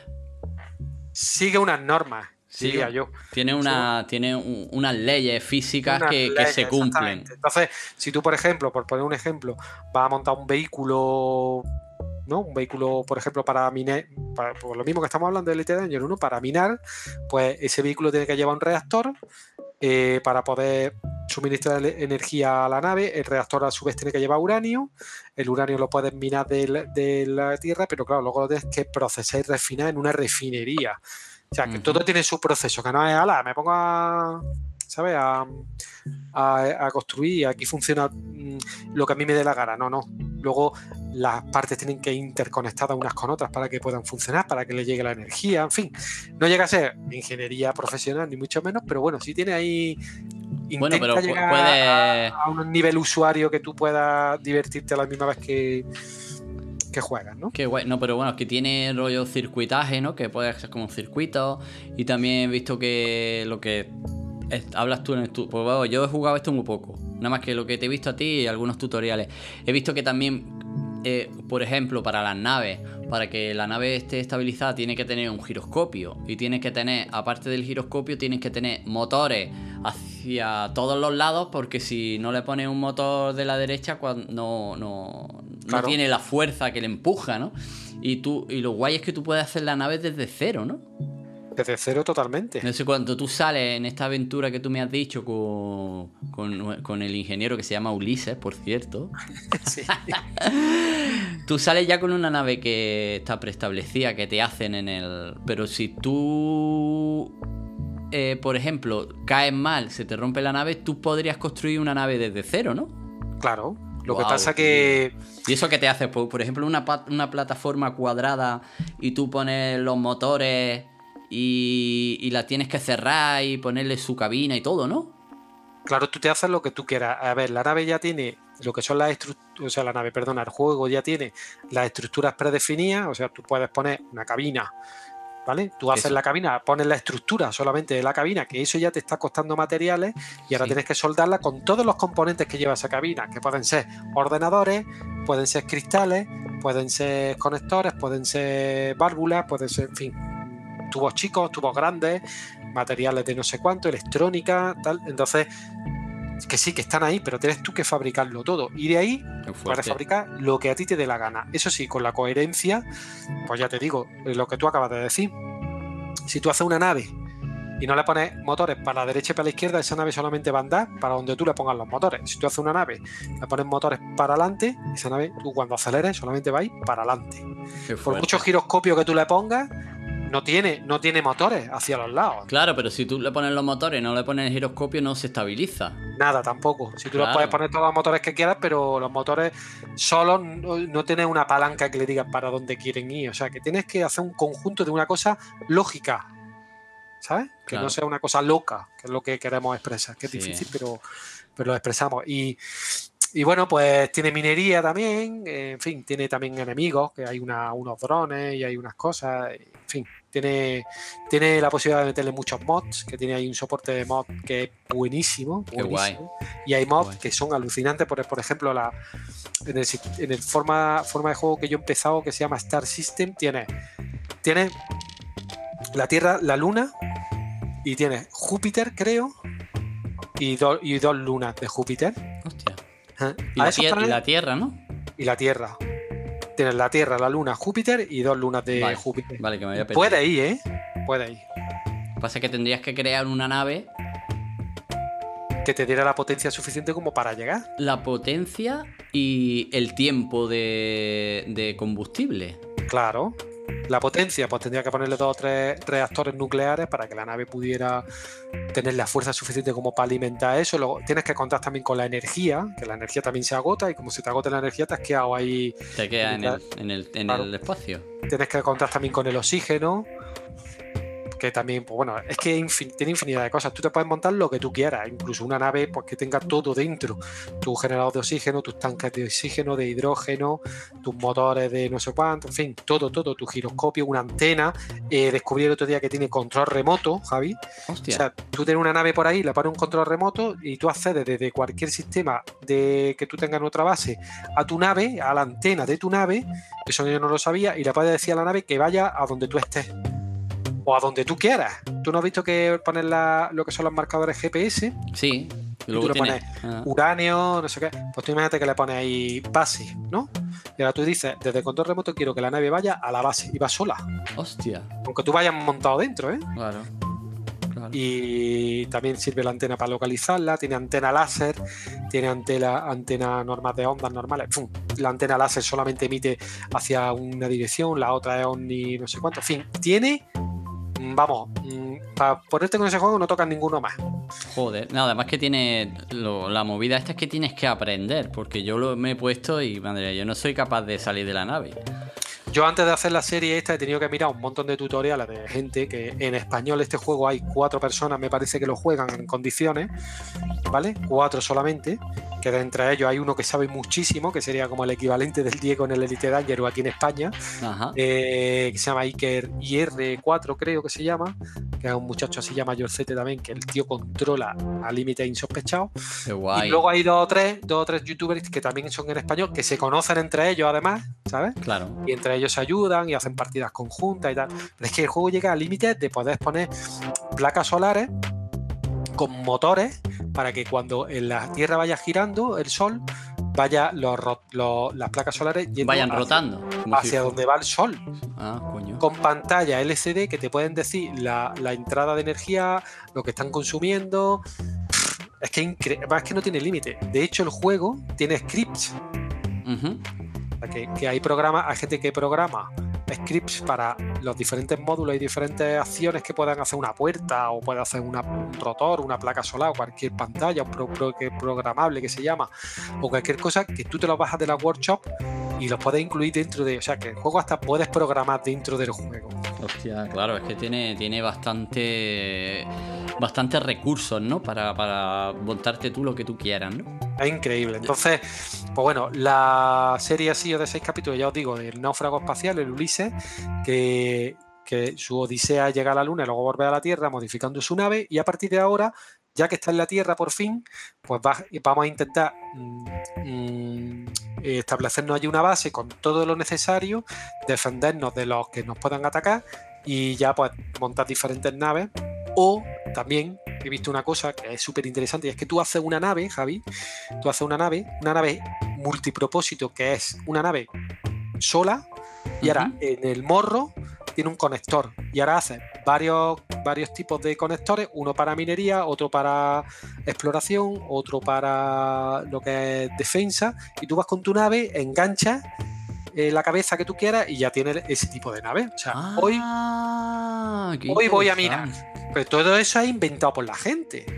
Sigue unas normas, sí, diría yo. Tiene, una, sí. tiene un, unas leyes físicas unas que, leyes, que se cumplen. Entonces, si tú, por ejemplo, por poner un ejemplo, vas a montar un vehículo... ¿no? Un vehículo, por ejemplo, para minar, para, por lo mismo que estamos hablando de Elite Dangerous, ¿no? Para minar, pues ese vehículo tiene que llevar un reactor eh, para poder suministrar energía a la nave. El reactor a su vez tiene que llevar uranio. El uranio lo puedes minar de, de la Tierra, pero claro, luego lo tienes que procesar y refinar en una refinería. O sea, que uh-huh. todo tiene su proceso, que no es, ala, me pongo a... ¿sabes? A, a, a construir, aquí funciona mmm, lo que a mí me dé la gana, no, no. Luego las partes tienen que ir interconectadas unas con otras para que puedan funcionar, para que le llegue la energía, en fin. No llega a ser ingeniería profesional, ni mucho menos, pero bueno, sí tiene ahí... Intenta bueno, pero llegar puede... a, a un nivel usuario que tú puedas divertirte a la misma vez que... que juegas, ¿no? Qué guay, no, pero bueno, es que tiene rollo circuitaje, ¿no? Que puede ser como un circuito. Y también he visto que lo que es, hablas tú en el tu, pues bueno, yo he jugado esto muy poco, nada más que lo que te he visto a ti y algunos tutoriales. He visto que también, eh, por ejemplo, para las naves, para que la nave esté estabilizada, tiene que tener un giroscopio. Y tienes que tener, aparte del giroscopio, tienes que tener motores hacia todos los lados, porque si no le pones un motor de la derecha, cuando no, no, claro. no tiene la fuerza que le empuja, ¿no? Y tú, y lo guay es que tú puedes hacer la nave desde cero, ¿no? Desde cero totalmente. No sé, cuando tú sales en esta aventura que tú me has dicho con, con, con el ingeniero que se llama Ulises, por cierto. Sí. Tú sales ya con una nave que está preestablecida, que te hacen en el... Pero si tú, eh, por ejemplo, caes mal, se te rompe la nave, tú podrías construir una nave desde cero, ¿no? Claro. Lo wow, que pasa que... ¿Y eso qué te hace? Por, por ejemplo, una, una plataforma cuadrada y tú pones los motores... Y, y la tienes que cerrar y ponerle su cabina y todo, ¿no? Claro, tú te haces lo que tú quieras. A ver, la nave ya tiene lo que son las estructuras, o sea, la nave, perdona, el juego ya tiene las estructuras predefinidas, o sea, tú puedes poner una cabina, ¿vale? Tú haces eso. La cabina, pones la estructura solamente de la cabina, que eso ya te está costando materiales y ahora sí. Tienes que soldarla con todos los componentes que lleva esa cabina, que pueden ser ordenadores, pueden ser cristales, pueden ser conectores, pueden ser válvulas, pueden ser, en fin... tubos chicos, tubos grandes, materiales de no sé cuánto, electrónica, tal. Entonces, que sí, que están ahí, pero tienes tú que fabricarlo todo. Y de ahí puedes fabricar lo que a ti te dé la gana. Eso sí, con la coherencia, pues ya te digo, lo que tú acabas de decir. Si tú haces una nave y no le pones motores para la derecha y para la izquierda, esa nave solamente va a andar para donde tú le pongas los motores. Si tú haces una nave, le pones motores para adelante, esa nave, tú cuando aceleres, solamente va a ir para adelante. Por mucho giroscopio que tú le pongas, No tiene, no tiene motores hacia los lados. Claro, pero si tú le pones los motores y no le pones el giroscopio, no se estabiliza. Nada, tampoco. Si tú claro. le puedes poner todos los motores que quieras, pero los motores solos no, no tienen una palanca que le digas para dónde quieren ir. O sea, que tienes que hacer un conjunto de una cosa lógica, ¿sabes? Que claro. no sea una cosa loca, que es lo que queremos expresar. Que es sí. difícil, pero, pero lo expresamos. Y... Y bueno, pues tiene minería también, en fin, tiene también enemigos, que hay una, unos drones y hay unas cosas, en fin, Tiene, tiene la posibilidad de meterle muchos mods, que tiene ahí un soporte de mod que es buenísimo. Qué buenísimo. guay. Y hay mods Guay. que son alucinantes. Por, por ejemplo, la, en el, en el forma, forma de juego que yo he empezado, que se llama Star System, tiene, tiene la Tierra, la Luna, y tiene Júpiter, creo, y, do, y dos lunas de Júpiter. Hostia. ¿Eh? Y la, tier- y la Tierra, ¿no? Y la Tierra. Tienes la Tierra, la Luna, Júpiter y dos lunas de Vale, Júpiter. Vale, que me voy a perder. Puede ir, ¿eh? Puede ir. Lo que pasa es que tendrías que crear una nave. Que te diera la potencia suficiente como para llegar. La potencia y el tiempo de, de combustible. Claro. La potencia, pues tendría que ponerle dos o tres reactores nucleares para que la nave pudiera tener la fuerza suficiente como para alimentar eso. Luego tienes que contar también con la energía, que la energía también se agota, y como se te agota la energía, te has quedado ahí. Te queda en el, en el, en Claro. el espacio. Tienes que contar también con el oxígeno, que también, pues bueno, es que infin- tiene infinidad de cosas. Tú te puedes montar lo que tú quieras, incluso una nave pues, que tenga todo dentro. Tu generador de oxígeno, tus tanques de oxígeno, de hidrógeno, tus motores de no sé cuánto, en fin, todo, todo, tu giroscopio, una antena. Eh, descubrí el otro día que tiene control remoto, Javi. Hostia. O sea, tú tienes una nave por ahí, le pones un control remoto y tú accedes desde cualquier sistema de que tú tengas en otra base a tu nave, a la antena de tu nave, eso yo no lo sabía, y le puedes decir a la nave que vaya a donde tú estés o a donde tú quieras. ¿Tú no has visto que pones la- lo que son los marcadores G P S? Sí. Y Luego tú le tiene. pones Ah. uranio, no sé qué. Pues tú imagínate que le pones ahí base, ¿no? Y ahora tú dices, desde el control remoto quiero que la nave vaya a la base y va sola. Hostia. Aunque tú vayas montado dentro, ¿eh? Claro. Claro. Y también sirve la antena para localizarla, tiene antena láser, tiene antena, antena normal de ondas normales. ¡Fum! La antena láser solamente emite hacia una dirección, la otra es omni, no sé cuánto. En fin, tiene, mm, vamos, mm, para ponerte con ese juego no tocas ninguno más. Joder. No, además que tiene. Lo- la movida esta es que tienes que aprender. Porque yo lo, me he puesto y, madre, yo no soy capaz de salir de la nave. Yo antes de hacer la serie esta he tenido que mirar un montón de tutoriales de gente que en español este juego hay cuatro personas, me parece que lo juegan en condiciones, ¿vale? Cuatro solamente, que de entre ellos hay uno que sabe muchísimo, que sería como el equivalente del Diego en el Elite Dangerous aquí en España, Ajá. eh, que se llama Iker I R cuatro, creo que se llama, que es un muchacho así llama mayorcete también, que el tío controla a límites insospechados. Qué guay. Y luego hay dos o tres, dos o tres youtubers que también son en español, que se conocen entre ellos además, ¿sabes? Claro. Y entre ellos se ayudan y hacen partidas conjuntas y tal. Pero es que el juego llega al límite de poder poner placas solares con motores para que cuando en la Tierra vaya girando el Sol, vaya los, ro- los- las placas solares yendo Vayan hacia, rotando. como si hacia fu- donde va el Sol. Ah, coño. Con pantalla L C D que te pueden decir la, la entrada de energía, lo que están consumiendo. Es que, incre- es que no tiene límite. De hecho, el juego tiene scripts. Ujú. O sea, que, que hay programas, hay gente que programa scripts para los diferentes módulos y diferentes acciones que puedan hacer una puerta o puede hacer una- un rotor, una placa solar, cualquier pantalla, un pro- pro- que programable que se llama, o cualquier cosa que tú te lo bajas de la workshop y los puedes incluir dentro de, o sea que el juego hasta puedes programar dentro del juego. Hostia, claro, es que tiene, tiene bastante bastantes recursos, ¿no? Para, para montarte tú lo que tú quieras, ¿no? Es increíble. Entonces, pues bueno, la serie ha sido de seis capítulos, ya os digo, del náufrago espacial, el Ulises, que, que su odisea es llegar a la Luna y luego volver a la Tierra modificando su nave, y a partir de ahora, ya que está en la Tierra por fin, pues va- vamos a intentar mm, mm, establecernos allí una base con todo lo necesario, defendernos de los que nos puedan atacar y ya pues montar diferentes naves. O también he visto una cosa que es súper interesante, y es que tú haces una nave, Javi, tú haces una nave, una nave multipropósito, que es una nave sola, y ahora Ujú. en el morro tiene un conector, y ahora haces varios, varios tipos de conectores, uno para minería, otro para exploración, otro para lo que es defensa, y tú vas con tu nave, enganchas eh, la cabeza que tú quieras y ya tienes ese tipo de nave. O sea, hoy, Ah, qué hoy voy a mirar. interesante. pero todo eso es inventado por la gente.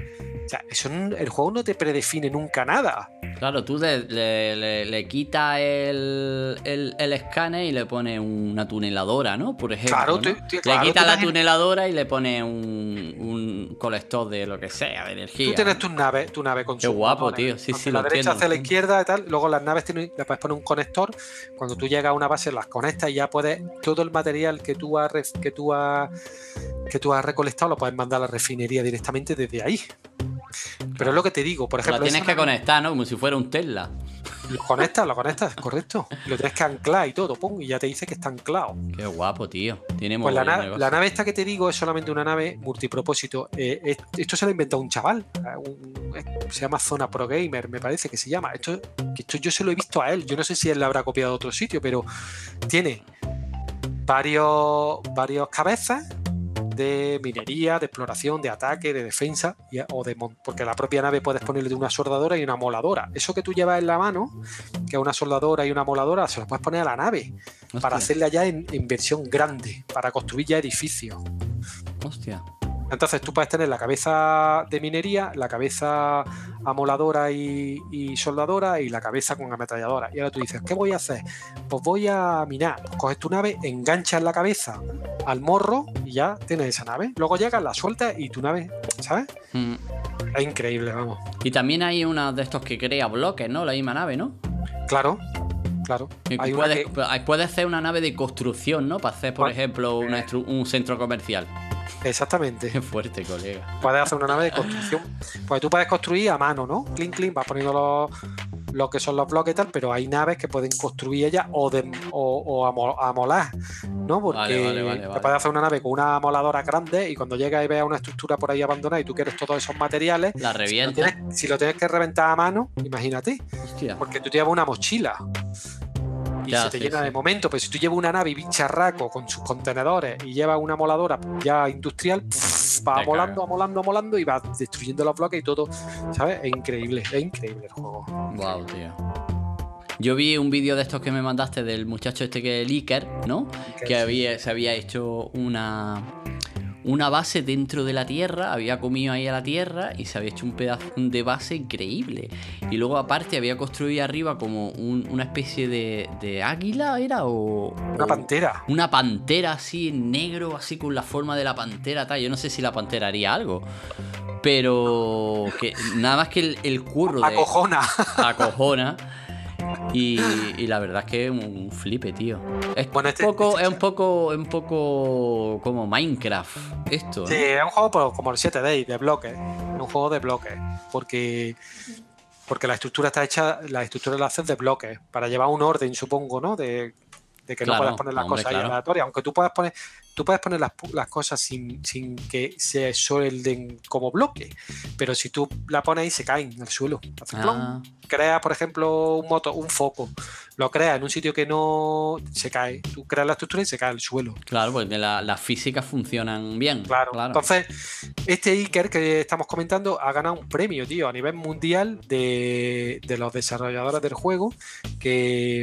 O sea, eso no, el juego no te predefine nunca nada. Claro, tú le, le, le, le quitas el, el, el escáner y le pones una tuneladora, ¿no? Por ejemplo. Claro, ¿no? te, te, claro, le quitas la tuneladora y le pones un, un colector de lo que sea, de energía. Tú tienes tu nave, tu nave con Qué su guapo, botones, tío. Sí, sí, de la lo derecha entiendo, hacia la sí. izquierda y tal. Luego las naves tienen, le puedes poner un conector. Cuando tú llegas a una base las conectas y ya puedes, todo el material que tú has que tú has que tú has recolectado lo puedes mandar a la refinería directamente desde ahí. Pero es lo que te digo, por ejemplo. Lo tienes que nave, conectar, ¿no? Como si fuera un Tesla. Lo conectas, lo conectas, correcto. Lo tienes que anclar y todo, pum, y ya te dice que está anclado. Qué guapo, tío. Tiene Pues la, mogollón de na- cosas. la nave esta que te digo es solamente una nave multipropósito. Eh, es- esto se lo ha inventado un chaval. un- eh, se llama Zona Pro Gamer, me parece que se llama. Esto, que esto yo se lo he visto a él. Yo no sé si él la habrá copiado de otro sitio, pero tiene varios, varios cabezas de minería, de exploración, de ataque, de defensa, y- o de mon- porque la propia nave puedes ponerle de una soldadora y una moladora. Eso que tú llevas en la mano, que es una soldadora y una moladora, se lo puedes poner a la nave. Hostia. Para hacerla ya en, en versión grande, para construir ya edificios. Hostia. Entonces tú puedes tener la cabeza de minería, la cabeza amoladora y, y soldadora y la cabeza con ametralladora. Y ahora tú dices, ¿qué voy a hacer? Pues voy a minar. Pues coges tu nave, enganchas la cabeza al morro y ya tienes esa nave. Luego llegas, la sueltas y tu nave, ¿sabes? Mm. Es increíble, vamos. Y también hay una de estos que crea bloques, ¿no? La misma nave, ¿no? Claro, claro. Y Hay una puedes, que- puedes hacer una nave de construcción, ¿no? Para hacer, por Bueno, ejemplo, una eh. estru- un centro comercial. Exactamente. Qué fuerte, colega. Puedes hacer una nave de construcción. Pues tú puedes construir a mano, ¿no? Clink, clink, vas poniendo los, lo que son los bloques y tal, pero hay naves que pueden construir ellas o, de, o, o amo- amolar, ¿no? Porque Vale, vale, vale, te vale. puedes hacer una nave con una amoladora grande y cuando llegas y veas una estructura por ahí abandonada y tú quieres todos esos materiales, La si lo, revienta. tienes, si lo tienes que reventar a mano, imagínate, Hostia. porque tú te llevas una mochila y Ya, se te sí, llena sí. de momento, pero si tú llevas una nave bicharraco con sus contenedores y llevas una moladora ya industrial, pff, va Te amolando, cagas. amolando, amolando y va destruyendo los bloques y todo, ¿sabes? Es increíble, es increíble el juego. Wow, tío. Yo vi un vídeo de estos que me mandaste del muchacho este que es el Iker, ¿no? Iker, Que sí. había, se había hecho una, una base dentro de la Tierra, había comido ahí a la Tierra y se había hecho un pedazo de base increíble. Y luego aparte había construido arriba como un- una especie de, de águila, ¿era? O, Una o- pantera. Una pantera así en negro, así con la forma de la pantera, tal. Yo no sé si la pantera haría algo. Pero que nada más que el, el curro de Acojona. acojona. Y, y la verdad es que es un flipe, tío. Es, Bueno, este- un poco, este- es un poco, es un poco como Minecraft esto, ¿no? Sí, es un juego pero como el siete Days, de bloques. Es un juego de bloques. Porque, porque la estructura está hecha, la estructura la haces de bloques. Para llevar un orden, supongo, ¿no? De, de que Claro, no puedas poner las hombre, cosas ahí claro. aleatorias. Aunque tú puedas poner, tú puedes poner las, pu- las cosas sin, sin que se suelden como bloque. Pero si tú la pones ahí, se caen al suelo. Haces plom. Ah, Creas, por ejemplo, un moto, un foco. Lo creas en un sitio que no se cae. Tú creas la estructura y se cae al suelo. claro, porque la- las físicas funcionan bien. Claro. claro. Entonces, este Iker que estamos comentando ha ganado un premio, tío, a nivel mundial de, de los desarrolladores del juego que,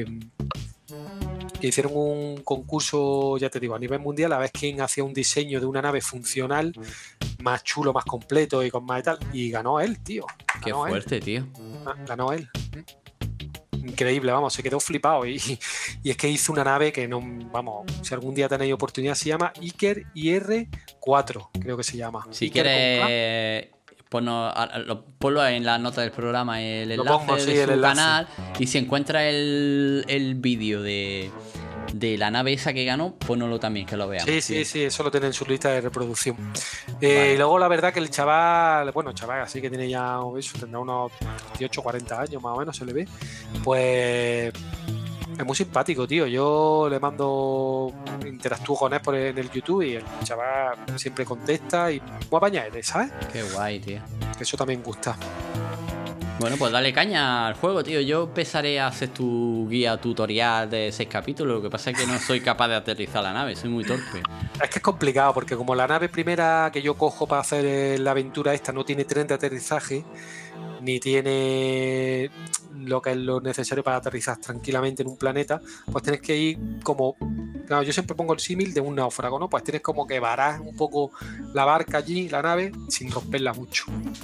que hicieron un concurso, ya te digo, a nivel mundial, a ver quién hacía un diseño de una nave funcional más chulo, más completo y con más y tal. Y ganó él, tío. Qué Ganó él. fuerte, tío. Ganó él. Increíble, vamos, se quedó flipado y, y es que hizo una nave que no, vamos, si algún día tenéis oportunidad, se llama Iker I R cuatro, creo que se llama. Si Iker con K. quieres, ponlo, a- a- lo- ponlo en la nota del programa, el Lo enlace pongo, sí, de el su enlace. canal. Y si encuentras el, el vídeo de, de la nave esa que ganó, ponlo también, que lo veamos. Sí, sí, tío. sí, eso lo tiene en su lista de reproducción. Eh, Vale. Y luego la verdad que el chaval, bueno, chaval, así que tiene ya, eso, tendrá unos dieciocho, cuarenta años más o menos, se le ve. Pues es muy simpático, tío. Yo le mando, interactúo con él por en el YouTube y el chaval siempre contesta y muy apañado, ¿sabes? Qué guay, tío. Que eso también gusta. Bueno, pues dale caña al juego, tío. Yo empezaré a hacer tu guía tutorial de seis capítulos. Lo que pasa es que no soy capaz de aterrizar la nave, soy muy torpe. Es que es complicado porque como la nave primera que yo cojo para hacer eh, la aventura esta no tiene tren de aterrizaje, ni tiene lo que es lo necesario para aterrizar tranquilamente en un planeta, pues tienes que ir como... Claro, yo siempre pongo el símil de un náufrago, ¿no? Pues tienes como que varar un poco la barca allí, la nave, sin romperla mucho.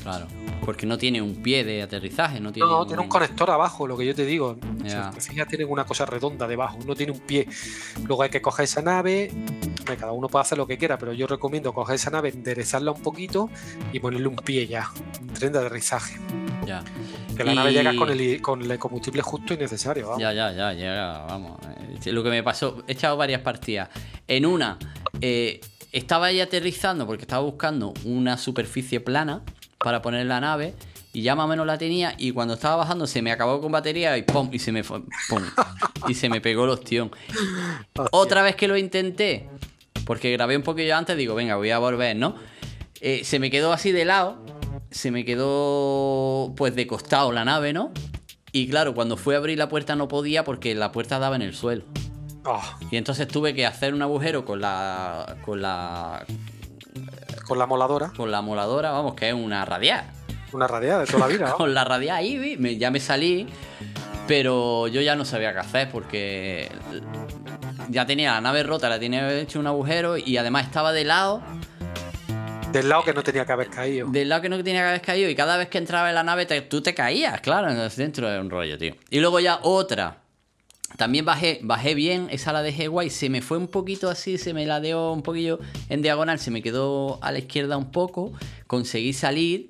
Claro. Porque no tiene un pie de aterrizaje, no tiene. No, un... tiene un conector abajo, lo que yo te digo. Yeah. Si te fijas, tiene una cosa redonda debajo, no tiene un pie. Luego hay que coger esa nave. Cada uno puede hacer lo que quiera, pero yo recomiendo coger esa nave, enderezarla un poquito y ponerle un pie ya. Un tren de aterrizaje. Ya. Que la y... nave llega con el, con el combustible justo y necesario. Vamos. Ya, ya, ya, llega, vamos. Lo que me pasó, he echado varias partidas. En una, eh, estaba ahí aterrizando porque estaba buscando una superficie plana para poner la nave y ya más o menos la tenía, y cuando estaba bajando se me acabó con batería y pum, y se me fue, pum, y se me pegó el ostión. Otra vez que lo intenté, porque grabé un poquillo antes, digo, venga, voy a volver, ¿no? Eh, se me quedó así de lado, se me quedó pues de costado la nave, ¿no? Y claro, cuando fui a abrir la puerta no podía porque la puerta daba en el suelo. Oh. Y entonces tuve que hacer un agujero con la... con la... Con la moladora. Con la moladora, vamos, que es una radial. Una radial de toda la vida. Con la radial ahí me, ya me salí, pero yo ya no sabía qué hacer porque ya tenía la nave rota, la tenía hecho un agujero y además estaba de lado. Del lado que no tenía que haber caído. Del lado que no tenía que haber caído, y cada vez que entraba en la nave te, tú te caías, claro, dentro de un rollo, tío. Y luego ya otra. También bajé, bajé bien, esa la dejé guay, se me fue un poquito así, se me ladeó un poquillo en diagonal, se me quedó a la izquierda un poco, conseguí salir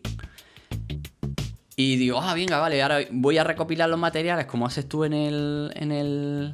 y digo, ah, venga, vale, ahora voy a recopilar los materiales como haces tú en el en el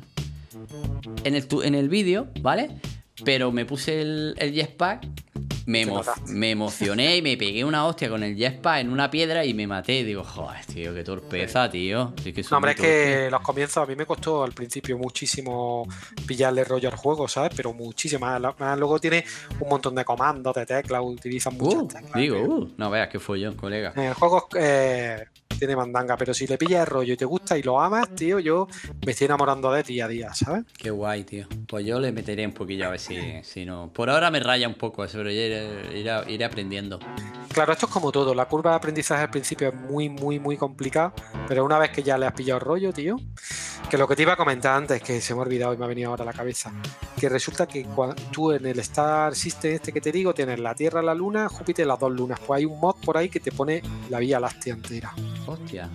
en el, en el vídeo, ¿vale? Pero me puse el, el jetpack, me, emo me emocioné y me pegué una hostia con el jetpack en una piedra y me maté. Y digo, joder, tío, qué torpeza, tío. Es que no, hombre, es que los comienzos a mí me costó al principio muchísimo pillarle rollo al juego, ¿sabes? Pero muchísimo. Luego tiene un montón de comandos, de teclas, utilizan muchas uh, teclas. Digo, uh, no veas qué follón, colega. El juego eh, tiene mandanga, pero si le pillas el rollo y te gusta y lo amas, tío, yo me estoy enamorando de día a día, ¿sabes? Qué guay, tío. Pues yo le meteré un poquillo a ver si, si no. Por ahora me raya un poco eso, pero ya iré, iré, iré aprendiendo. Claro, esto es como todo. La curva de aprendizaje al principio es muy, muy, muy complicada, pero una vez que ya le has pillado el rollo, tío, que lo que te iba a comentar antes, que se me ha olvidado y me ha venido ahora a la cabeza, que resulta que cuando tú en el Star System este que te digo, tienes la Tierra, la Luna, Júpiter, las dos lunas. Pues hay un mod por ahí que te pone la Vía Láctea entera. Hostia.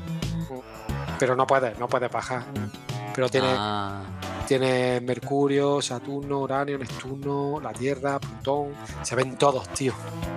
Pero no puedes, no puedes bajar. Pero tiene... Ah. Tiene Mercurio, Saturno, Uranio, Neptuno, la Tierra, Plutón. Se ven todos, tío.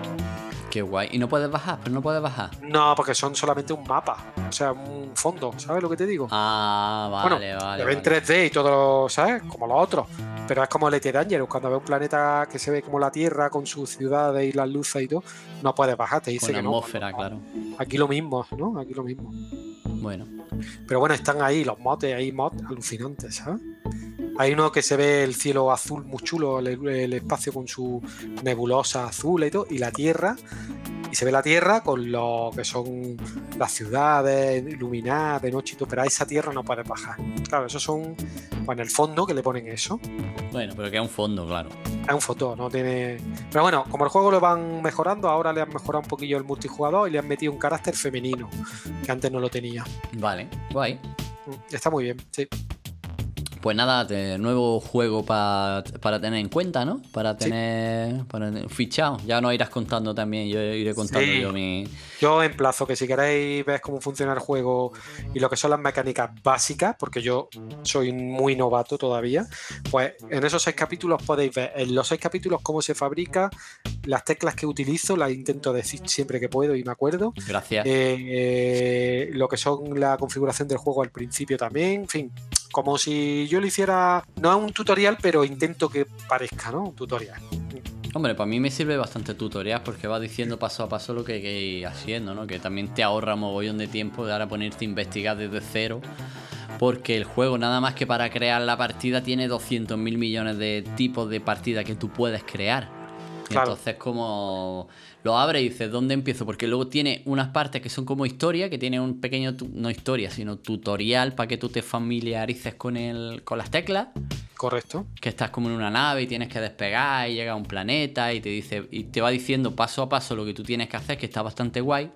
Qué guay. ¿Y no puedes bajar? ¿Pero no puedes bajar? No, porque son solamente un mapa. O sea, un fondo. ¿Sabes lo que te digo? Ah, vale, bueno, vale. Se ve en tres D y todo, ¿sabes? Como los otros. Pero es como el E T Dangerous. Cuando ve un planeta que se ve como la Tierra con sus ciudades y las luces y todo, no puedes bajar. Te dice con que atmósfera, no. claro. Aquí lo mismo, ¿no? Aquí lo mismo. Bueno. Pero bueno, están ahí los mods, hay mods alucinantes, ¿sabes? Hay uno que se ve el cielo azul muy chulo, el, el espacio con su nebulosa azul y todo, y la Tierra, y se ve la Tierra con lo que son las ciudades iluminadas de noche y todo, pero a esa Tierra no puedes bajar. Claro, esos son, pues en el fondo que le ponen eso. Bueno, pero que es un fondo, claro. Es un foto, no tiene... Pero bueno, como el juego lo van mejorando, ahora le han mejorado un poquillo el multijugador y le han metido un carácter femenino, que antes no lo tenía. Vale, guay. Está muy bien, sí. Pues nada, de nuevo juego pa, para tener en cuenta, ¿no? Para tener, sí. para tener fichado. Ya nos irás contando también, yo iré contando sí. yo mi... Yo emplazo que si queréis ver cómo funciona el juego y lo que son las mecánicas básicas, porque yo soy muy novato todavía, pues en esos seis capítulos podéis ver en los seis capítulos cómo se fabrica, las teclas que utilizo, las intento decir siempre que puedo y me acuerdo. Gracias. Eh, eh, lo que son la configuración del juego al principio también, en fin, como si yo lo hiciera, no es un tutorial, pero intento que parezca, ¿no? Un tutorial. Hombre, para mí me sirve bastante tutorial porque va diciendo paso a paso lo que hay que ir haciendo, ¿no? Que también te ahorra mogollón de tiempo de ahora ponerte a investigar desde cero. Porque el juego, nada más que para crear la partida, tiene doscientos mil millones de tipos de partida que tú puedes crear. Claro. Entonces, como lo abres y dices, ¿dónde empiezo? Porque luego tiene unas partes que son como historia, que tiene un pequeño, no historia, sino tutorial para que tú te familiarices con, el, con las teclas. Correcto. Que estás como en una nave y tienes que despegar y llega a un planeta y te dice y te va diciendo paso a paso lo que tú tienes que hacer, que está bastante guay.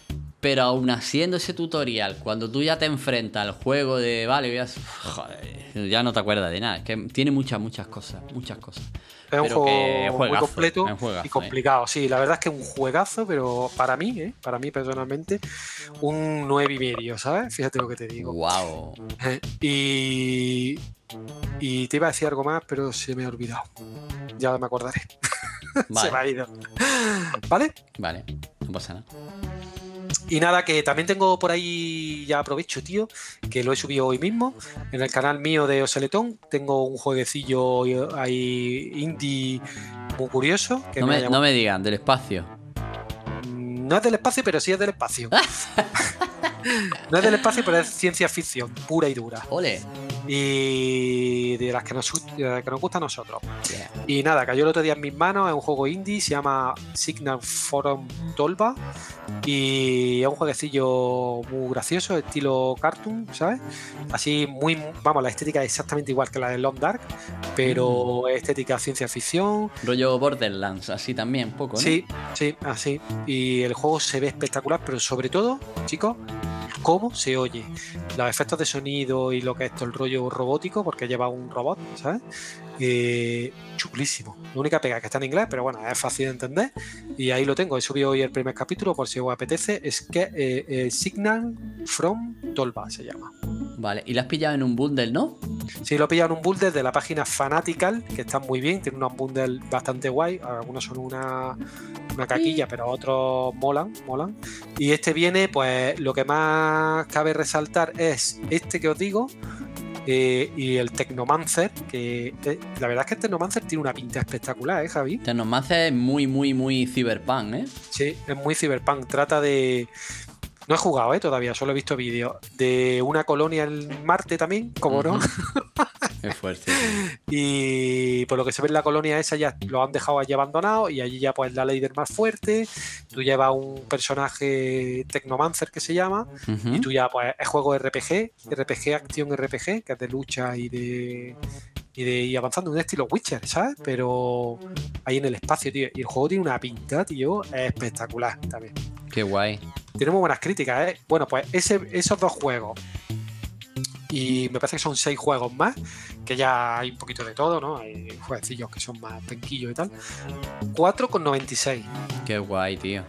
Pero aún haciendo ese tutorial, cuando tú ya te enfrentas al juego de, vale, voy a... Joder, ya no te acuerdas de nada. Es que tiene muchas, muchas cosas, muchas cosas. Es un Pero juego que muy juegazo, completo es un juegazo, y complicado. Sí, la verdad es que es un juegazo, pero para mí, ¿eh? para mí personalmente, un nueve y medio, ¿sabes? Fíjate lo que te digo. Wow. Eh, y, y te iba a decir algo más, pero se me ha olvidado. Ya me acordaré. Vale. Se me ha ido. ¿Vale? Vale, no pasa nada. Y nada, que también tengo por ahí, ya aprovecho, tío, que lo he subido hoy mismo en el canal mío de Oseletón. Tengo un jueguecillo ahí indie muy curioso. Que No me, me, no me digan, del espacio. No es del espacio, pero sí es del espacio. No es del espacio, pero es ciencia ficción, pura y dura. Ole. Y de las que nos, de las que nos gusta a nosotros. Yeah. Y nada, cayó el otro día en mis manos. Es un juego indie, se llama Signal Forum Tolva. Y es un jueguecillo muy gracioso, estilo cartoon, ¿sabes? Así muy, vamos, la estética es exactamente igual que la de Long Dark, pero mm. estética ciencia ficción. Rollo Borderlands, así también, poco, ¿no? Sí, sí, así. Y el juego se ve espectacular, pero sobre todo, chicos, cómo se oye. Los efectos de sonido y lo que es todo el rollo robótico, porque lleva un robot, ¿sabes? Eh, chulísimo. La única pega es que está en inglés, pero bueno, es fácil de entender. Y ahí lo tengo. He subido hoy el primer capítulo por si os apetece. Es que eh, eh, Signal from Tolva se llama. Vale, y lo has pillado en un bundle, ¿no? Sí, lo he pillado en un bundle de la página Fanatical, que está muy bien. Tiene unos bundles bastante guay. Algunos son una, una caquilla, pero otros molan, molan. Y este viene, pues lo que más cabe resaltar es este que os digo. Eh, y el Technomancer, que eh, la verdad es que el Technomancer tiene una pinta espectacular, ¿eh, Javi? Technomancer es muy, muy, muy cyberpunk, ¿eh? Sí, es muy cyberpunk. Trata de... No he jugado, ¿eh? Todavía, solo he visto vídeos. De una colonia en Marte también, como uh-huh. no. Es fuerte. Y por lo que se ve en la colonia esa ya lo han dejado allí abandonado y allí ya pues la ley del más fuerte. Tú llevas un personaje Technomancer que se llama uh-huh. y tú ya pues es juego R P G, R P G, acción R P G, que es de lucha y de... Y de ir avanzando en un estilo Witcher, ¿sabes? Pero ahí en el espacio, tío. Y el juego tiene una pinta, tío, espectacular también. Qué guay. Tiene muy buenas críticas, ¿eh? Bueno, pues ese, esos dos juegos. Y me parece que son seis juegos más, que ya hay un poquito de todo, ¿no? Hay jueguecillos que son más penquillos y tal. cuatro con noventa y seis. Qué guay, tío.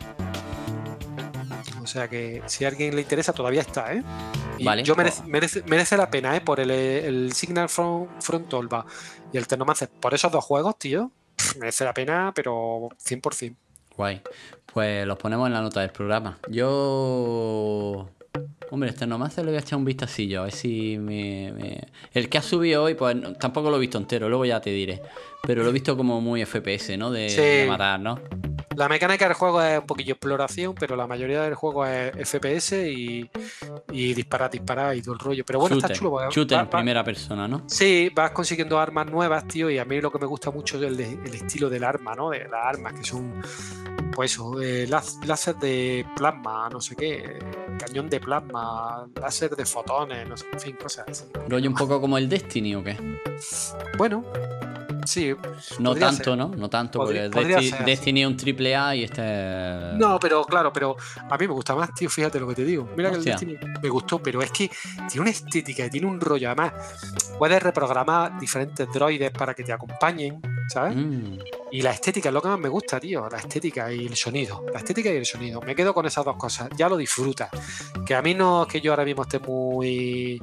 O sea que si a alguien le interesa, todavía está, ¿eh? Y vale. yo merece, merece, merece la pena, ¿eh? Por el, el Signal from, from Tolva y el Technomancer. Por esos dos juegos, tío, merece la pena, pero cien por ciento. Guay. Pues los ponemos en la nota del programa. Yo... Hombre, este Technomancer le voy a echar un vistacillo, a ver si me, me... El que ha subido hoy, pues no, tampoco lo he visto entero, luego ya te diré. Pero lo he visto como muy F P S, ¿no? De, sí. de matar, ¿no? La mecánica del juego es un poquillo exploración, pero la mayoría del juego es F P S y, y disparar, disparar y todo el rollo. Pero bueno, shooter, está chulo. Shooter va, en primera va, persona, ¿no? Sí, vas consiguiendo armas nuevas, tío, y a mí lo que me gusta mucho es el, el estilo del arma, ¿no? De las armas que son, pues eso, eh, láser de plasma, no sé qué, cañón de plasma, láser de fotones, no sé, en fin, cosas así. ¿Rollo un poco como el Destiny o qué? Bueno... Sí, no tanto, ser. ¿no? No tanto, podría, porque podría Destiny, Destiny es un triple A y este... No, pero claro, pero a mí me gusta más, tío, fíjate lo que te digo. Mira Hostia. que el Destiny me gustó, pero es que tiene una estética y tiene un rollo. Además, puedes reprogramar diferentes droides para que te acompañen, ¿sabes? Mm. Y la estética es lo que más me gusta, tío. La estética y el sonido. La estética y el sonido. Me quedo con esas dos cosas. Ya lo disfrutas. Que a mí no es que yo ahora mismo esté muy...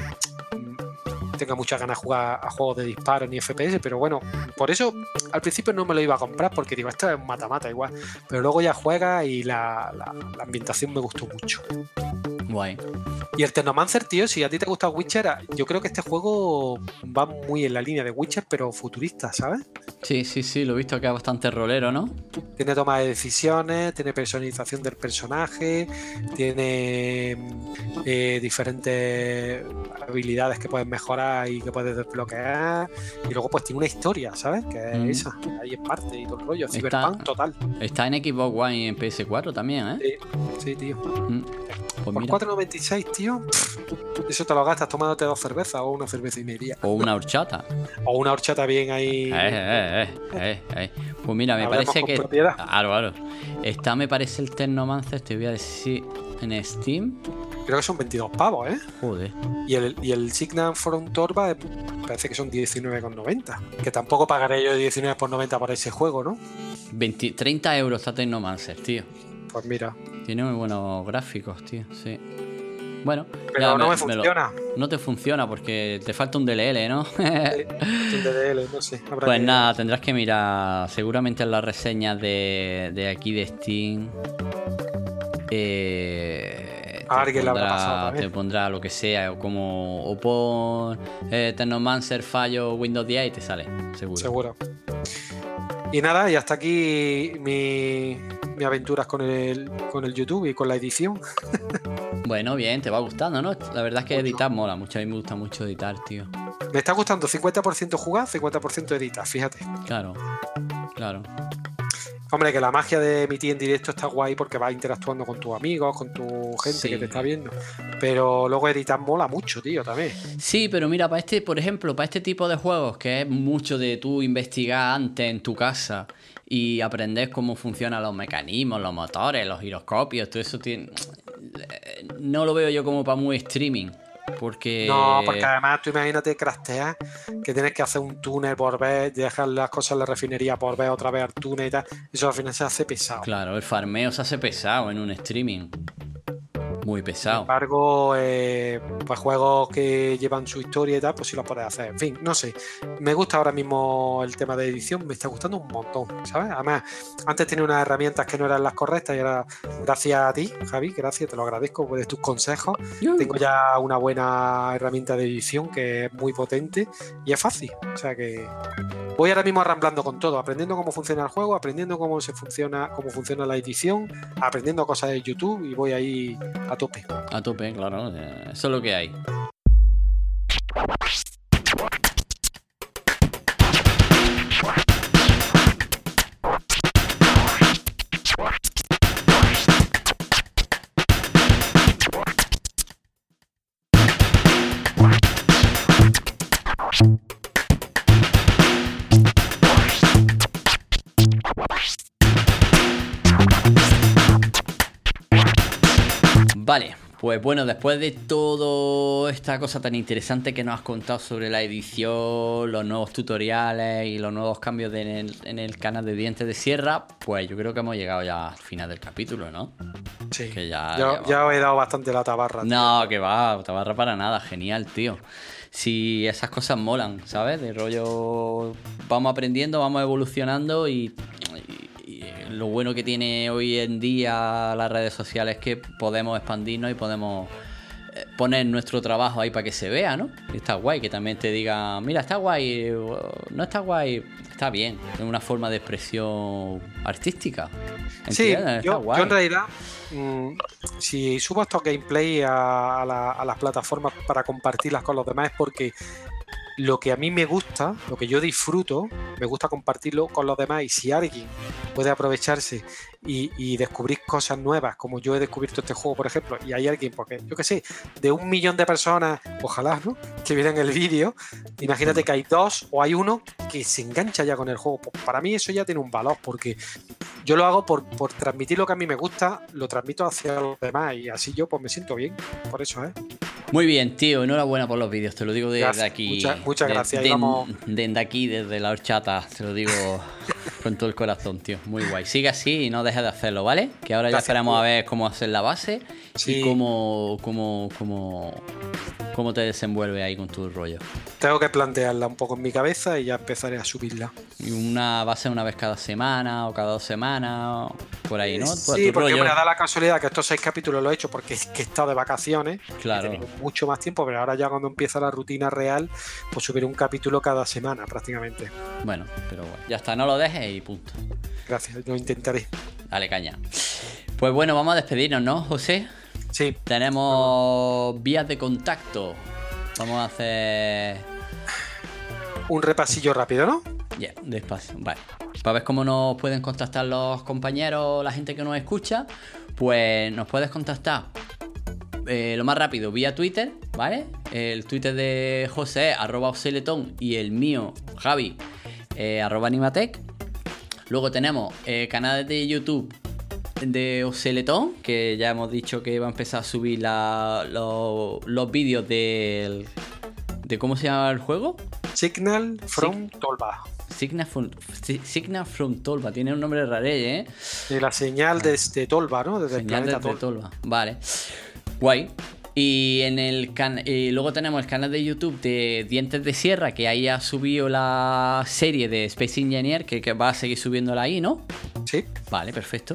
tenga muchas ganas de jugar a juegos de disparo ni F P S, pero bueno, por eso al principio no me lo iba a comprar porque digo, esto es un mata-mata igual, pero luego ya juega y la, la, la ambientación me gustó mucho. Guay. Y el Technomancer, tío, si a ti te gusta Witcher, yo creo que este juego va muy en la línea de Witcher, pero futurista, ¿sabes? Sí, sí, sí, lo he visto que es bastante rolero, ¿no? Tiene toma de decisiones, tiene personalización del personaje, tiene eh, diferentes habilidades que puedes mejorar y que puedes desbloquear, y luego pues tiene una historia, ¿sabes? Que es mm. esa, ahí en parte y todo el rollo, Cyberpunk total. Está en Xbox One y en P S cuatro también, ¿eh? Sí, sí, tío. Mm. Pues por cuatro noventa y seis, tío, eso te lo gastas tomándote dos cervezas o una cerveza y media. O una horchata. O una horchata bien ahí. Eh, eh, eh, eh, eh. Pues mira, me Hablemos parece que... Propiedad. Claro, claro. Esta me parece el Technomancer, te voy a decir, en Steam. creo que son veintidós pavos, ¿eh? Joder. Y el, y el Signal Front Torva parece que son diecinueve con noventa. Que tampoco pagaré yo diecinueve con noventa por ese juego, ¿no? veinte, treinta euros está Technomancer, tío. Pues mira. Tiene muy buenos gráficos, tío, sí. Bueno, pero no me, me funciona. Me lo, no te funciona porque te falta un D L L, ¿no? Sí, un D L L, no sé. Pues que... nada, tendrás que mirar seguramente en las reseñas de, de aquí de Steam. Eh, a te, alguien pondrá, le habrá pasado, te pondrá lo que sea, o como o pon eh, Technomancer fallo Windows diez y te sale, seguro. Seguro. Y nada, y hasta aquí mi, mi aventuras con el, con el YouTube y con la edición. Bueno, bien, te va gustando, ¿no? La verdad es que mucho. Editar mola mucho, a mí me gusta mucho editar, tío. Me está gustando cincuenta por ciento jugar, cincuenta por ciento editar, fíjate. Claro, claro. Hombre, que la magia de emitir en directo está guay porque vas interactuando con tus amigos, con tu gente sí. que te está viendo. Pero luego editar mola mucho, tío, también. Sí, pero mira, para este, por ejemplo, para este tipo de juegos, que es mucho de tú investigar antes en tu casa y aprender cómo funcionan los mecanismos, los motores, los giroscopios, todo eso tiene... No lo veo yo como para muy streaming. Porque... No, porque además tú imagínate craftear, que tienes que hacer un túnel por ver, dejar las cosas en la refinería por ver otra vez al túnel y tal. Eso al final se hace pesado. Claro, el farmeo se hace pesado en un streaming. Muy pesado. Sin embargo, eh, pues juegos que llevan su historia y tal, pues sí lo puedes hacer. En fin, no sé. Me gusta ahora mismo el tema de edición, me está gustando un montón, ¿sabes? Además, antes tenía unas herramientas que no eran las correctas y ahora, gracias a ti, Javi, gracias, te lo agradezco por tus consejos. Uh. Tengo ya una buena herramienta de edición que es muy potente y es fácil. O sea que voy ahora mismo arramblando con todo, aprendiendo cómo funciona el juego, aprendiendo cómo se funciona, cómo funciona la edición, aprendiendo cosas de YouTube y voy ahí a tope. A tope, claro. Eso es lo que hay. Vale, pues bueno, después de toda esta cosa tan interesante que nos has contado sobre la edición, los nuevos tutoriales y los nuevos cambios de en, el, en el canal de Dientes de Sierra, pues yo creo que hemos llegado ya al final del capítulo, ¿no? Sí, que ya, ya, ya os he dado bastante la tabarra. No, tío. Que va, tabarra para nada, genial, tío. Si esas cosas molan, ¿sabes? De rollo, vamos aprendiendo, vamos evolucionando y... Lo bueno que tiene hoy en día las redes sociales es que podemos expandirnos y podemos poner nuestro trabajo ahí para que se vea, ¿no? Y está guay que también te diga, mira, está guay, no está guay, está bien, es una forma de expresión artística. Sí, yo, yo en realidad, mmm, si subo estos gameplay a, a, la, a las plataformas para compartirlas con los demás es porque lo que a mí me gusta, lo que yo disfruto, me gusta compartirlo con los demás y si alguien puede aprovecharse y, y descubrir cosas nuevas, como yo he descubierto este juego, por ejemplo, y hay alguien, porque yo qué sé, de un millón de personas, ojalá, ¿no?, que vieran el vídeo, imagínate que hay dos o hay uno que se engancha ya con el juego. Pues para mí eso ya tiene un valor, porque yo lo hago por, por transmitir lo que a mí me gusta, lo transmito hacia los demás y así yo pues me siento bien, por eso, ¿eh? Muy bien, tío, enhorabuena por los vídeos, te lo digo desde de aquí. Muchas, muchas de, gracias. Desde de, vamos... de, de aquí, desde la horchata, te lo digo con todo el corazón, tío. Muy guay. Sigue así y no dejes de hacerlo, ¿vale? Que ahora gracias, ya esperamos tío. a ver cómo hacer la base sí. y cómo, cómo, cómo, cómo te desenvuelves ahí con tu rollo. Tengo que plantearla un poco en mi cabeza y ya empezaré a subirla. Y una base una vez cada semana o cada dos semanas, por ahí, ¿no? Sí, porque me da la casualidad que estos seis capítulos los he hecho porque es que he estado de vacaciones. Claro. He tenido mucho más tiempo, pero ahora ya cuando empieza la rutina real, pues subiré un capítulo cada semana prácticamente. Bueno, pero bueno, ya está, no lo dejes y punto. Gracias, lo intentaré. Dale caña. Pues bueno, vamos a despedirnos, ¿no, José? Sí. Tenemos no. vías de contacto. Vamos a hacer... un repasillo rápido, ¿no? Ya, yeah, despacio, vale. Para ver cómo nos pueden contactar los compañeros, la gente que nos escucha, pues nos puedes contactar eh, lo más rápido vía Twitter, ¿vale? El Twitter de José, arroba Oseletón, y el mío, Javi, eh, arroba Animatec. Luego tenemos eh, canales de YouTube, de Oceletón, que ya hemos dicho que va a empezar a subir la, lo, los vídeos del, de ¿cómo se llama el juego? Signal from Sig Tolva. Signal from, Signal from Tolva, tiene un nombre raré, ¿eh? Y la señal desde Tolva, ¿no? Desde señal el planeta desde Tolva. Tolva. Vale. Guay. Y en el can y luego tenemos el canal de YouTube de Dientes de Sierra, que ahí ha subido la serie de Space Engineer, que, que va a seguir subiéndola ahí, ¿no? Sí. Vale, perfecto.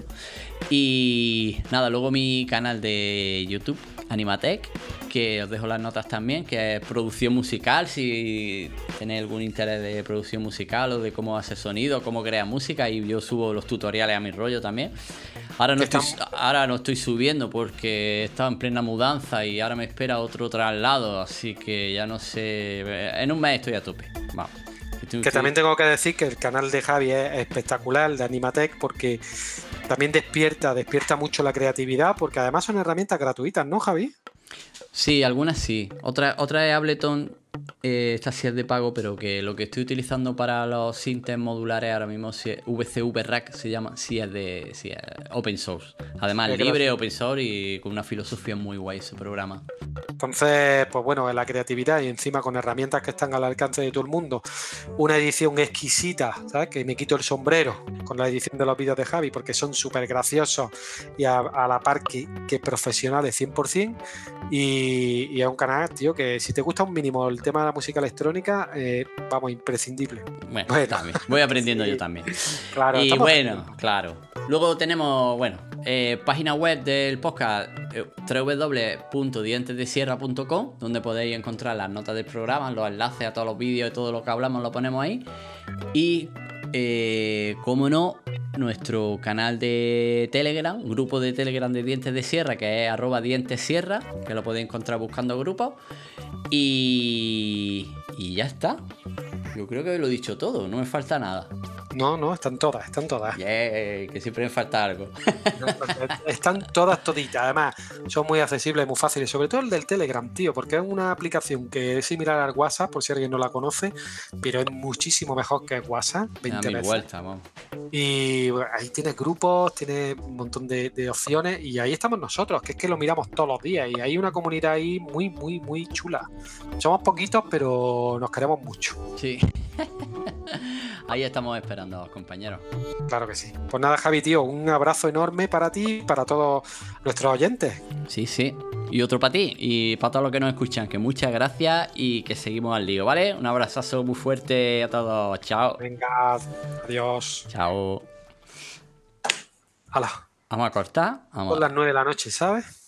Y nada, luego mi canal de YouTube, Animatech, que os dejo las notas también, que es producción musical, si tenéis algún interés de producción musical o de cómo hacer sonido, cómo crear música, y yo subo los tutoriales a mi rollo también. Ahora no, estoy, ahora no estoy subiendo porque estaba en plena mudanza y ahora me espera otro traslado, así que ya no sé, en un mes estoy a tope. Vamos. Estoy, que estoy... también tengo que decir que el canal de Javi es espectacular, de Animatech, porque también despierta, despierta mucho la creatividad, porque además son herramientas gratuitas, ¿no, Javi? Sí, algunas sí. Otra, otra es Ableton, eh, esta sí es de pago, pero que lo que estoy utilizando para los sintes modulares ahora mismo, si es V C V Rack se llama, sí es de sí es open source. Además, es libre, open source y con una filosofía muy guay ese programa. Entonces, pues bueno, la creatividad y encima con herramientas que están al alcance de todo el mundo. Una edición exquisita, ¿sabes? Que me quito el sombrero con la edición de los vídeos de Javi porque son súper graciosos y a, a la par que, que profesionales cien por ciento. Y, y es un canal, tío, que si te gusta un mínimo el tema de la música electrónica, eh, vamos, imprescindible. Bueno, bueno, también. Voy aprendiendo sí. Yo también. Claro, y bueno, aprendiendo. Claro. Luego tenemos, bueno, eh, página web del podcast, eh, doble u doble u doble u punto dientes de sierra punto com, donde podéis encontrar las notas del programa, los enlaces a todos los vídeos y todo lo que hablamos lo ponemos ahí. Y, eh, como no, nuestro canal de Telegram, grupo de Telegram de Dientes de Sierra, que es arroba dientessierra, que lo podéis encontrar buscando grupos. Y, y ya está. Yo creo que lo he dicho todo, no me falta nada. No, no, están todas, están todas. Yeah, que siempre me falta algo. Están todas toditas. Además, son muy accesibles, muy fáciles. Sobre todo el del Telegram, tío, porque es una aplicación que es similar al WhatsApp, por si alguien no la conoce, pero es muchísimo mejor que WhatsApp. veinte veces. Vuelta, vamos. Y bueno, ahí tienes grupos, tienes un montón de, de opciones y ahí estamos nosotros, que es que lo miramos todos los días y hay una comunidad ahí muy, muy, muy chula. Somos poquitos, pero nos queremos mucho. Sí. Ahí estamos esperando, compañeros. Claro que sí. Pues nada, Javi, tío, un abrazo enorme para ti y para todos nuestros oyentes. Sí, sí. Y otro para ti y para todos los que nos escuchan, que muchas gracias y que seguimos al lío, ¿vale? Un abrazazo muy fuerte a todos. Chao. Venga, adiós. Chao. Hala. Vamos a cortar. Vamos. Son las nueve de la noche, ¿sabes?